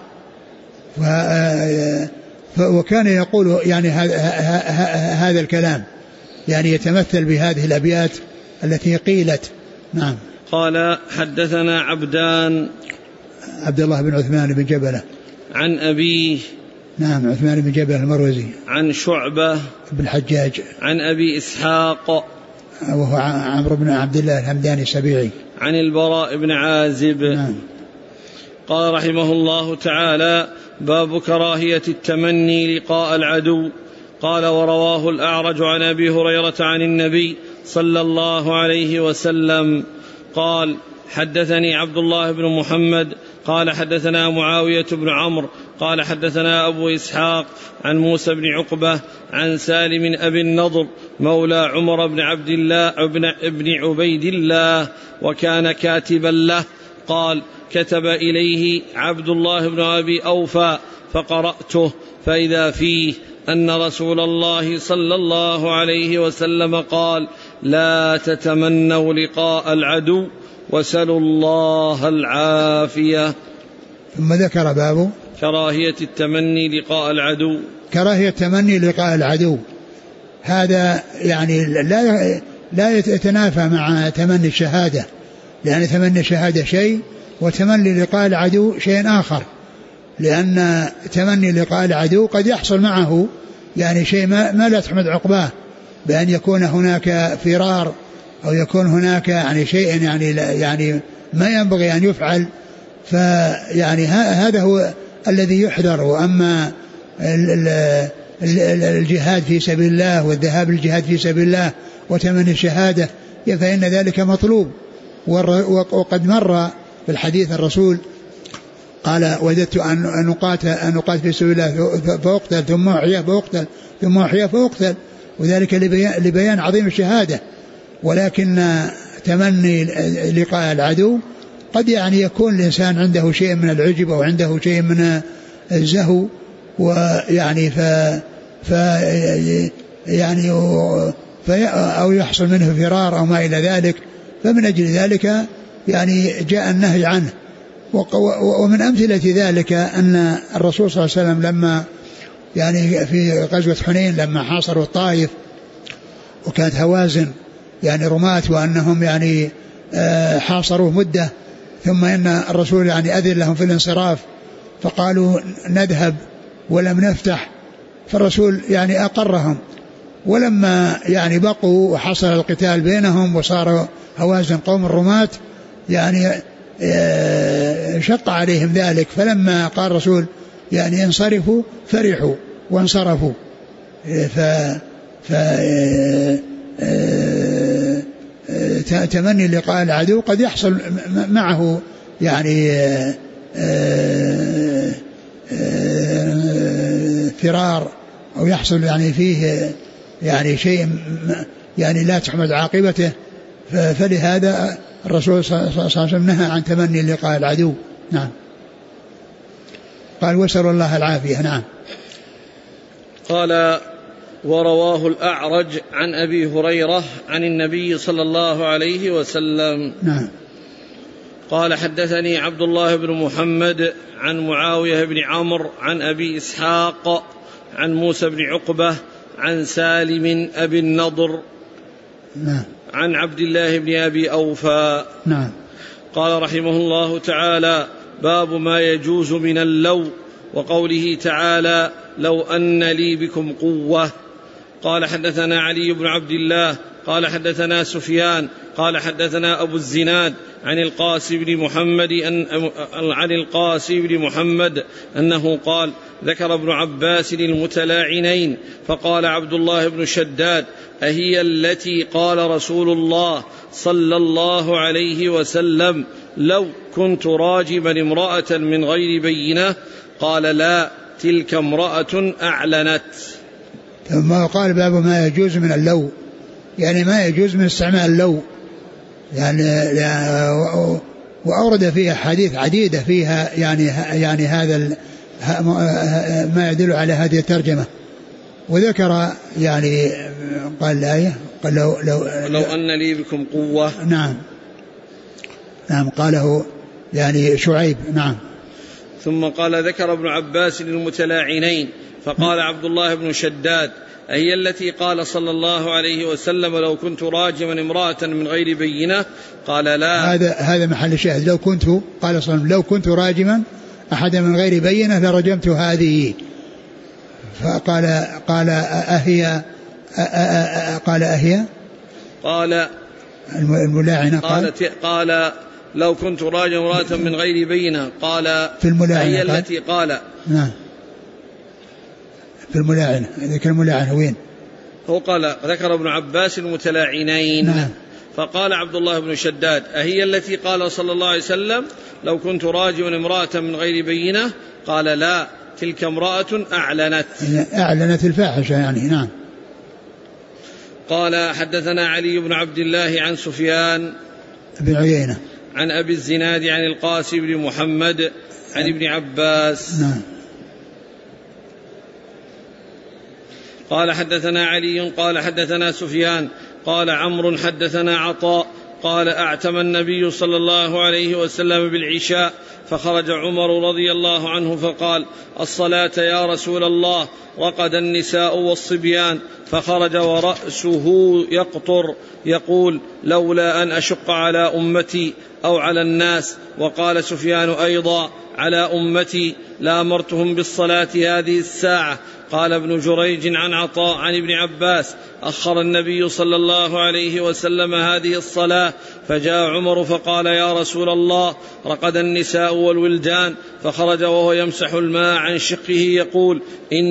وكان يقول يعني هذا الكلام، يعني يتمثل بهذه الأبيات التي قيلت. نعم. قال حدثنا عبدان عبد الله بن عثمان بن جبلة عن أبيه. نعم. عثمان بن جبلة المروزي. عن شعبة بن الحجاج. عن أبي إسحاق وهو عمرو بن عبد الله الهمداني السبيعي. عن البراء بن عازب. نعم. قال رحمه الله تعالى: باب كراهية التمني لقاء العدو. قال: ورواه الأعرج عن أبي هريرة عن النبي صلى الله عليه وسلم قال: حدثني عبد الله بن محمد قال حدثنا معاوية بن عمرو قال حدثنا أبو إسحاق عن موسى بن عقبة عن سالم أبي النضر مولى عمر بن عبد الله ابن عبيد الله، وكان كاتبا له، قال: كتب إليه عبد الله بن أبي أوفى فقرأته، فإذا فيه أن رسول الله صلى الله عليه وسلم قال: لا تتمنوا لقاء العدو وسلوا الله العافية. ثم ذكر باب كراهية التمني لقاء العدو. كراهية تمني لقاء العدو، هذا يعني لا يتنافى مع تمني الشهادة، لأن تمني الشهادة شيء وتمني لقاء العدو شيء آخر، لأن تمني لقاء العدو قد يحصل معه يعني شيء ما لا تحمد عقباه، بأن يكون هناك فرار أو يكون هناك يعني شيء يعني ما ينبغي أن يفعل، فيعني هذا هو الذي يحذر. وأما الجهاد في سبيل الله والذهاب للجهاد في سبيل الله وتمني الشهادة فإن ذلك مطلوب. وقد مر في الحديث الرسول قال وددت أن أقاتل في سبيل الله فأقتل ثم أحيا فأقتل ثم أحيا فأقتل، وذلك لبيان عظيم الشهادة. ولكن تمني لقاء العدو قد يعني يكون الإنسان عنده شيء من العجب أو عنده شيء من الزهو، ويعني يعني أو يحصل منه فرار أو ما إلى ذلك، فمن أجل ذلك يعني جاء النهي عنه. ومن أمثلة ذلك أن الرسول صلى الله عليه وسلم لما يعني في غزوة حنين لما حاصروا الطائف وكانت هوازن يعني رماة وأنهم يعني حاصروه مدة، ثم إن الرسول يعني أذن لهم في الانصراف فقالوا نذهب ولم نفتح، فالرسول يعني أقرهم. ولما يعني بقوا وحصل القتال بينهم وصار هوازن قوم الرماة يعني شق عليهم ذلك، فلما قال الرسول يعني انصرفوا فرحوا وانصرفوا. تمني لقاء العدو قد يحصل معه يعني فرار أو يحصل يعني فيه يعني شيء يعني لا تحمد عاقبته، فلهذا الرسول صلى الله عليه وسلم نهى عن تمني لقاء العدو. نعم. قال وسأل الله العافية. نعم. قال ورواه الأعرج عن أبي هريرة عن النبي صلى الله عليه وسلم. نعم. قال حدثني عبد الله بن محمد عن معاوية بن عمرو عن أبي إسحاق عن موسى بن عقبة عن سالم أبي النضر نعم. عن عبد الله بن أبي أوفى. نعم. قال رحمه الله تعالى باب ما يجوز من اللو وقوله تعالى لو أن لي بكم قوة. قال حدثنا علي بن عبد الله قال حدثنا سفيان قال حدثنا أبو الزناد عن القاسم بن محمد أنه قال ذكر ابن عباس المتلاعنين فقال عبد الله بن شداد أهي التي قال رسول الله صلى الله عليه وسلم لو كنت راجما امرأة من غير بينة؟ قال لا تلك امرأة أعلنت. ثم قال باب ما يجوز من اللو، يعني ما يجوز من استعمال اللو يعني وأورد فيها حديث عديدة فيها يعني هذا ما يدل على هذه الترجمة. وذكر يعني قال الآية قال لو أن لي بكم قوة. نعم. نعم قاله يعني شعيب. نعم. ثم قال ذكر ابن عباس للمتلاعنين فقال عبد الله بن شداد أهي التي قال صلى الله عليه وسلم لو كنت راجما امرأة من غير بينة؟ قال لا. هذا محل الشاهد. لو كنت قال صلى الله عليه وسلم لو كنت راجما أحدا من غير بينة لرجمت هذه. فقال أهي قال أهي قال الملاعنة قال لو كنت راجما امرأة من غير بينة قال في الملاعنة هي التي قال. نعم في الملاعنة. ذكر الملاعنة وين؟ هو قال ذكر ابن عباس المتلاعنين. نعم. فقال عبد الله بن شداد أهي التي قال صلى الله عليه وسلم لو كنت راجما امرأة من غير بينة؟ قال لا تلك امرأة أعلنت الفاحشة يعني. نعم. قال حدثنا علي بن عبد الله عن سفيان بن عيينة عن أبي الزناد عن القاسم بن محمد عن ابن عباس. نعم. قال حدثنا علي قال حدثنا سفيان قال عمرو حدثنا عطاء قال أعتم النبي صلى الله عليه وسلم بالعشاء فخرج عمر رضي الله عنه فقال الصلاة يا رسول الله. رقد النساء والصبيان فخرج ورأسه يقطر يقول لولا أن أشق على أمتي أو على الناس. وقال سفيان أيضا على أمتي لأمرتهم بالصلاة هذه الساعة. قال ابن جريج عن عطاء عن ابن عباس أخر النبي صلى الله عليه وسلم هذه الصلاة، فجاء عمر فقال يا رسول الله رقد النساء والولدان، فخرج وهو يمسح الماء عن شقه يقول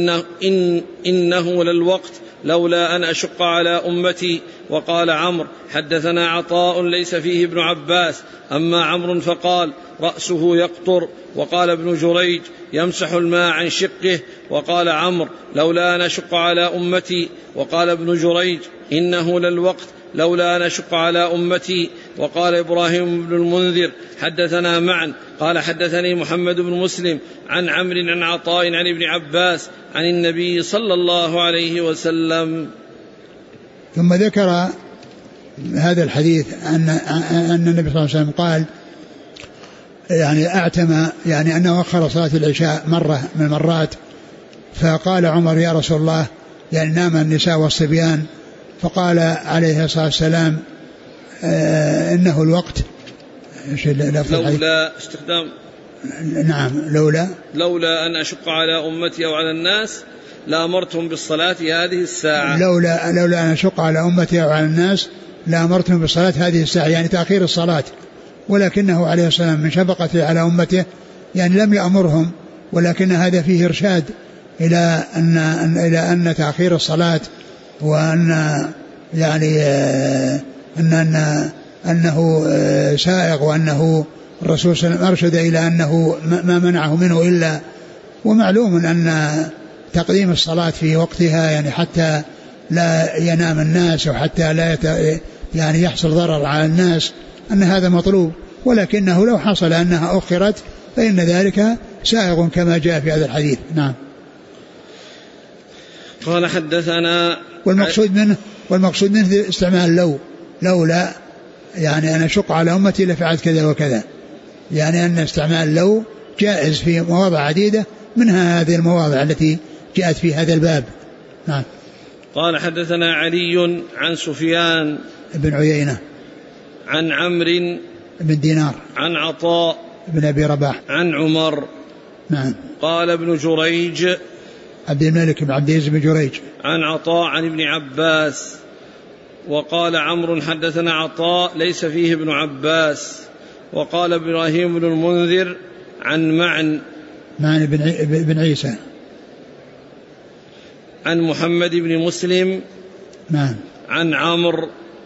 إنه للوقت لولا أن أشق على أمتي. وقال عمرو حدثنا عطاء ليس فيه ابن عباس. أما عمرو فقال رأسه يقطر. وقال ابن جريج يمسح الماء عن شقه. وقال عمرو لولا أن أشق على أمتي. وقال ابن جريج إنه للوقت لولا أن أشق على أمتي. وقال إبراهيم بن المنذر حدثنا معا قال حدثني محمد بن مسلم عن عمرو عن عطاء عن ابن عباس عن النبي صلى الله عليه وسلم. ثم ذكر هذا الحديث أن النبي صلى الله عليه وسلم قال يعني أعتم، يعني أنه أخر صلاة العشاء مرة من المرات، فقال عمر يا رسول الله يعني نام النساء والصبيان، فقال عليه الصلاة والسلام إنه الوقت لولا استخدام نعم لولا أن أشق على أمتي أو على الناس لأمرتهم بالصلاة هذه الساعة. لولا أن أشق على أمتي أو على الناس لأمرتهم بالصلاة هذه الساعة، يعني تأخير الصلاة. ولكنه عليه الصلاة والسلام من شفقته على أمته يعني لم يأمرهم، ولكن هذا فيه إرشاد إلى أن تأخير الصلاة وأن يعني أنه سائغ، وأنه الرسول صلى الله عليه وسلم أرشد إلى أنه ما منعه منه إلا. ومعلوم أن تقديم الصلاة في وقتها يعني حتى لا ينام الناس وحتى لا يعني يحصل ضرر على الناس أن هذا مطلوب، ولكنه لو حصل أنها أخرت فإن ذلك سائغ كما جاء في هذا الحديث. نعم. قال حدثنا والمقصود منه استعمال لولا يعني أنا أشق على أمتي لفعلت كذا وكذا، يعني أن استعمال لو جائز في مواضع عديدة، منها هذه المواضع التي جاءت في هذا الباب. نعم. قال حدثنا علي عن سفيان بن عيينة عن عمرو بن دينار عن عطاء بن أبي رباح عن عمر. نعم. قال ابن جريج عبد الملك بن عبد العزيز بن جريج عن عطاء عن ابن عباس. وقال عمرو حدثنا عطاء ليس فيه ابن عباس. وقال إبراهيم بن المنذر عن معن بن عيسى عن محمد بن مسلم نعم عن عمرو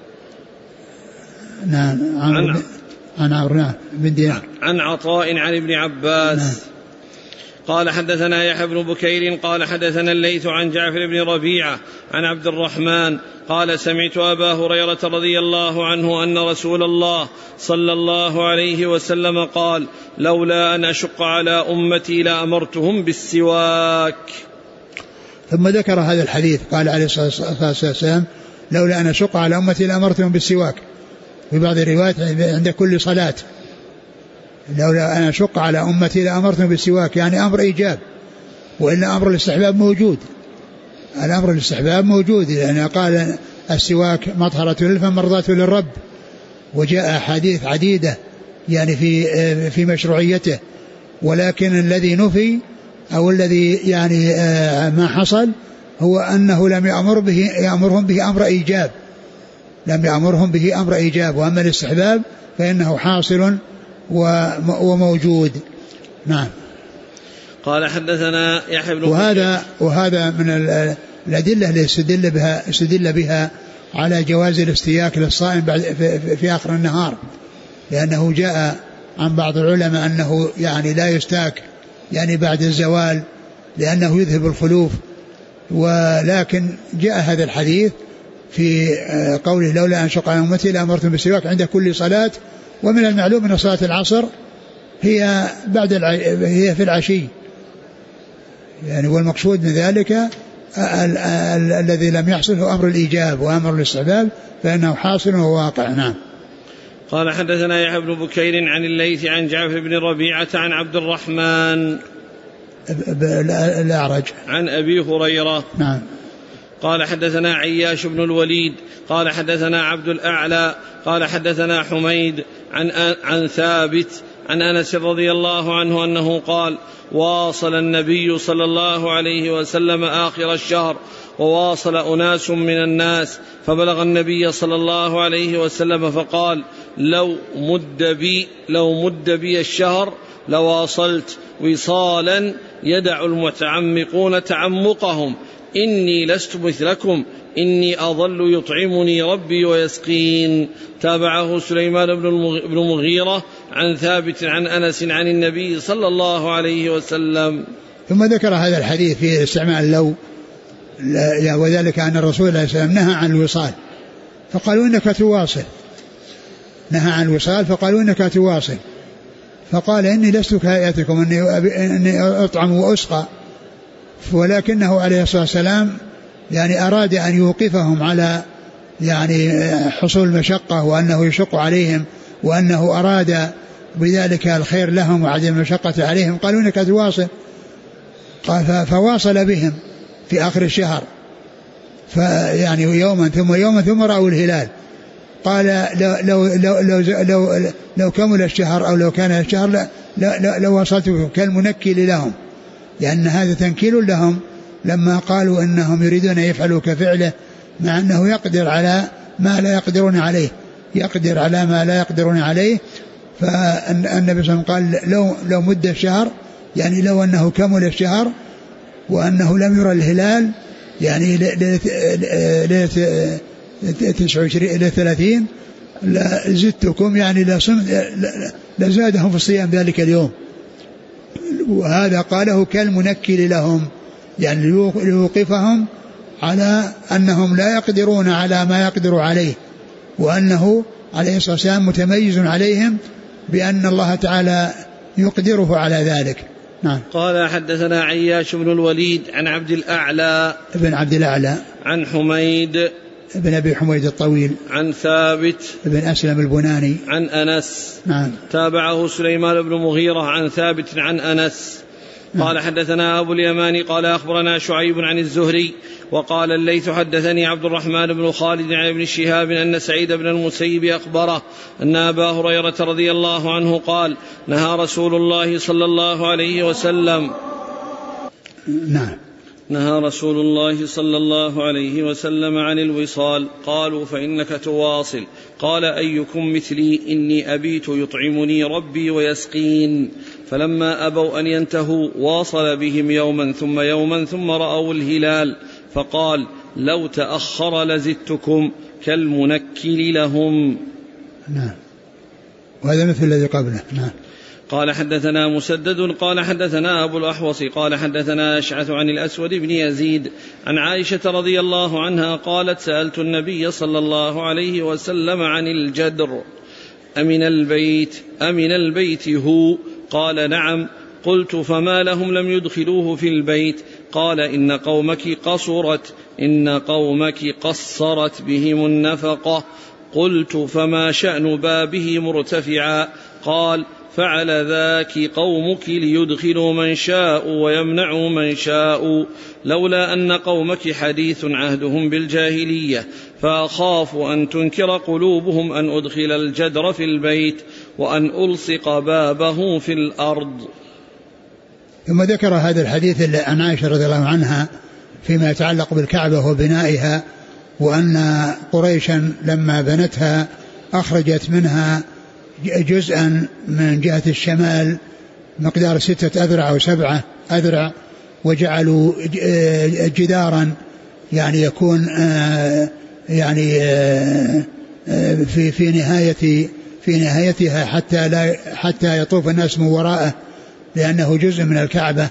نعم عن عمرو بن دينار عن عطاء عن ابن عباس. نعم. قال حدثنا يحيى بن بكير قال حدثنا الليث عن جعفر بن ربيعة عن عبد الرحمن قال سمعت أبا هريرة رضي الله عنه أن رسول الله صلى الله عليه وسلم قال لولا أن أشق على أمتي لأمرتهم بالسواك. ثم ذكر هذا الحديث قال عليه الصلاة والسلام لولا أن أشق على أمتي لأمرتهم بالسواك. في بعض الروايات عند كل صلاة لولا أن أشق على أمتي لأمرتهم بالسواك، يعني أمر إيجاب، وإلا أمر الاستحباب موجود. الأمر الاستحباب موجود لأن قال السواك مطهرة للفم مرضاة للرب، وجاء أحاديث عديدة يعني في مشروعيته. ولكن الذي نفي أو الذي يعني ما حصل هو أنه لم يأمرهم به أمر إيجاب، لم يأمرهم به أمر إيجاب. وأما الاستحباب فإنه حاصل وموجود. نعم. قال حدثنا يحيى بن وهذا من الأدلة اللي استدل بها على جواز الاستياك للصائم في آخر النهار، لأنه جاء عن بعض العلماء أنه يعني لا يستاك يعني بعد الزوال لأنه يذهب الخلوف. ولكن جاء هذا الحديث في قوله لولا أن شق على أمتي لأمرتهم بالسواك عند كل صلاة. ومن المعلوم أن صلاة العصر هي هي في العشي يعني، والمقصود من ذلك الذي لم يحصل هو أمر الإيجاب، وأمر الاستحباب فإنه حاصل وواقع. نعم. قال حدثنا يحيى بن بكير عن الليث عن جعفر بن ربيعة عن عبد الرحمن الأعرج عن أبي هريرة. نعم. قال حدثنا عياش بن الوليد قال حدثنا عبد الأعلى قال حدثنا حميد عن ثابت عن أنس رضي الله عنه أنه قال واصل النبي صلى الله عليه وسلم آخر الشهر وواصل أناس من الناس فبلغ النبي صلى الله عليه وسلم فقال لو مد بي الشهر لواصلت وصالا يدع المتعمقون تعمقهم إني لست مثلكم إني أظل يطعمني ربي ويسقين. تابعه سليمان بن مغيرة عن ثابت عن أنس عن النبي صلى الله عليه وسلم. ثم ذكر هذا الحديث في استعمال لو، وذلك أن الرسول صلى الله عليه وسلم نهى عن الوصال فقالوا إنك تواصل، نهى عن الوصال فقالوا إنك تواصل، فقال إني لست كهيئتكم إني أطعم وأسقى، ولكنه عليه الصلاة والسلام يعني أراد أن يوقفهم على يعني حصول المشقة وأنه يشق عليهم وأنه أراد بذلك الخير لهم وعدم المشقة عليهم. قالوا إنك تواصل، فواصل بهم في آخر الشهر، فيعني يوما ثم رأوا الهلال. قال لو كمل الشهر أو لو كان الشهر لو وصلت بهم كالمنكل لهم، لأن هذا تنكيل لهم لما قالوا إنهم يريدون أن يفعلوا كفعله مع أنه يقدر على ما لا يقدرون عليه، فالنبي صلى الله عليه وسلم قال لو مد الشهر، يعني لو أنه كمل الشهر وأنه لم يرى الهلال يعني ليلة 29 إلى 30 لزدتكم، يعني لزادهم في الصيام ذلك اليوم. وهذا قاله كالمنكل لهم، يعني ليوقفهم على أنهم لا يقدرون على ما يقدر عليه، وأنه عليه الصلاة والسلام متميز عليهم بأن الله تعالى يقدره على ذلك. نعم. قال حدثنا عياش بن الوليد عن عبد الأعلى عن حميد ابن أبي حميد الطويل عن ثابت ابن أسلم البناني عن أنس. نعم. تابعه سليمان بن مغيرة عن ثابت عن أنس. قال حدثنا أبو اليماني قال أخبرنا شعيب عن الزهري وقال الليث حدثني عبد الرحمن بن خالد عن ابن شهاب أن سعيد بن المسيب أخبره أن أبا هريرة رضي الله عنه قال نهى رسول الله صلى الله عليه وسلم نهى رسول الله صلى الله عليه وسلم عن الوصال. قالوا فإنك تواصل. قال أيكم مثلي إني أبيت يطعمني ربي ويسقين. فلما أبوا أن ينتهوا واصل بهم يوما ثم رأوا الهلال فقال لو تأخر لزدتكم كالمنكل لهم. نعم. وهذا مثل الذي قبله. نعم. قال حدثنا مسدد قال حدثنا أبو الأحوص قال حدثنا أشعث عن الأسود بن يزيد عن عائشة رضي الله عنها قالت سألت النبي صلى الله عليه وسلم عن الجدر أمن البيت هو؟ قال نعم. قلت فما لهم لم يدخلوه في البيت؟ قال إن قومك قصرت بهم النفقة. قلت فما شأن بابه مرتفعا؟ قال فعل ذاك قومك ليدخلوا من شاء ويمنعوا من شاء، لولا أن قومك حديث عهدهم بالجاهلية فأخاف أن تنكر قلوبهم أن أدخل الجدر في البيت وأن ألصق بابه في الأرض. ثم ذكر هذا الحديث عن عائشة رضي الله عنها فيما يتعلق بالكعبة وبنائها، وأن قريشا لما بنتها أخرجت منها جزءا من جهة الشمال مقدار 6 أذرع أو 7 أذرع، وجعلوا جدارا يعني يكون يعني في نهايتها حتى يطوف الناس من وراءه لأنه جزء من الكعبة.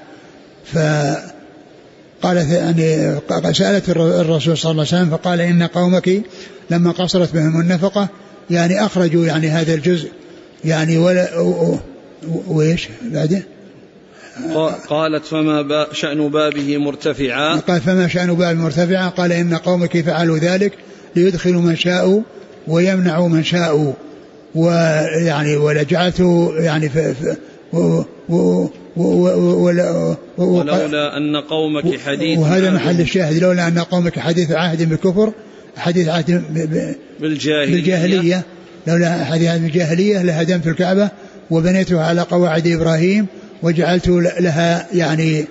فقالت يعني سألت الرسول صلى الله عليه وسلم فقال إن قومك لما قصرت بهم النفقة يعني أخرجوا يعني هذا الجزء يعني وإيش بعده؟ قالت فما شأن بابه مرتفعا؟ قال فما شأن بابه مرتفعا؟ قال إن قومك فعلوا ذلك ليدخلوا من شاءوا ويمنعوا من شاءوا، ويعني ولجعلته يعني ولولا أن قومك حديث، وهذا محل الشاهد، لولا أن قومك حديث عهد بالكفر، حديث عهد بالجاهلية، لولا حديث عهد بالجاهلية لهدمت الكعبة وبنيتها على قواعد إبراهيم وجعلت لها يعني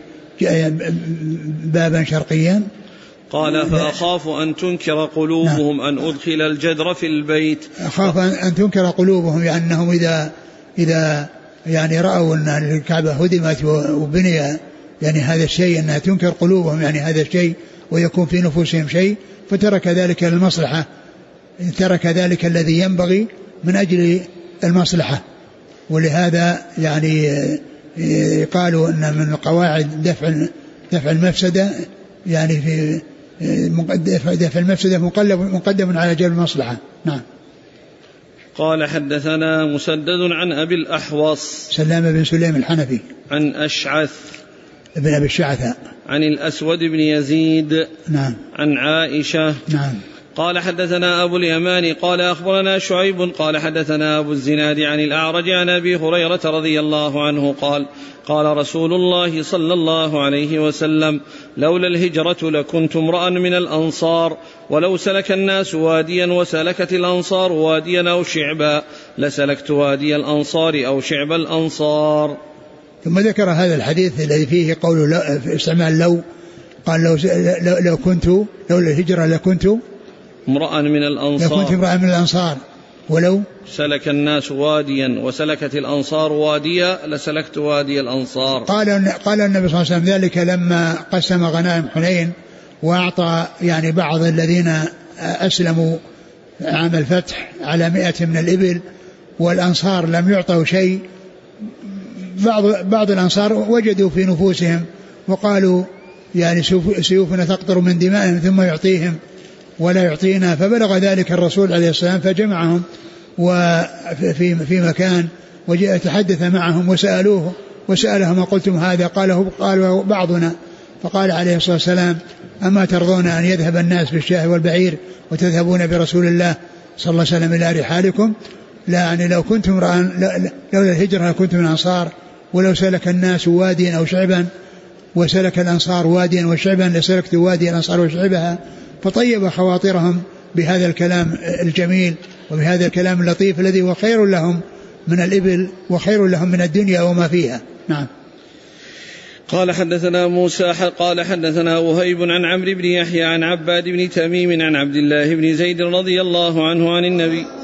بابا شرقيا. قال فأخاف أن تنكر قلوبهم أن أدخل الجدر في البيت. أخاف أن تنكر قلوبهم، لأنهم إذا يعني رأوا أن الكعبة هدمت وبني يعني هذا الشيء، أنها تنكر قلوبهم يعني هذا الشيء ويكون في نفوسهم شيء، فترك ذلك للمصلحة، ترك ذلك الذي ينبغي من أجل المصلحة. ولهذا يعني قالوا أن من قواعد دفع المفسدة يعني في دفع المفسدة مقدم على جلب المصلحة. نعم. قال حدثنا مسدد عن أبي الأحوص سلام بن سليم الحنفي عن أشعث ابن أبي الشعثاء عن الأسود بن يزيد نعم عن عائشة نعم. قال حدثنا أبو اليماني قال أخبرنا شعيب قال حدثنا أبو الزناد عن الأعرج عن أبي هريرة رضي الله عنه قال قال رسول الله صلى الله عليه وسلم لولا الهجرة لكنت امرأ من الأنصار ولو سلك الناس واديا وسلكت الأنصار واديا أو شعبا لسلكت وادي الأنصار أو شعب الأنصار. ثم ذكر هذا الحديث الذي فيه قوله في استعمال لو، قال لو كنت لولا الهجرة لكنت امرأ من الأنصار ولو سلك الناس واديا وسلكت الأنصار واديا لسلكت وادي الأنصار. قال النبي صلى الله عليه وسلم ذلك لما قسم غنائم حنين وأعطى يعني بعض الذين أسلموا عام الفتح على 100 من الإبل، والأنصار لم يعطوا شيء. بعض الأنصار وجدوا في نفوسهم وقالوا يعني سيوفنا تقطر من دمائهم ثم يعطيهم ولا يعطينا، فبلغ ذلك الرسول عليه السلام فجمعهم وفي مكان وتحدث معهم وسألهم ما قلتم هذا؟ قالوا بعضنا. فقال عليه الصلاة والسلام أما ترضون أن يذهب الناس بالشاه والبعير وتذهبون برسول الله صلى الله عليه وسلم إلى رحالكم؟ لا يعني لو كنتم لولا الهجرة كنتم من الأنصار، ولو سلك الناس واديا أو شعبا وسلك الأنصار واديا وشعبا لسلكت وادي الأنصار وشعبها. فطيب خواطرهم بهذا الكلام الجميل وبهذا الكلام اللطيف الذي هو خير لهم من الإبل وخير لهم من الدنيا وما فيها. نعم. قال حدثنا موسى قال حدثنا وهيب عن عمرو بن يحيى عن عباد بن تميم عن عبد الله بن زيد رضي الله عنه عن النبي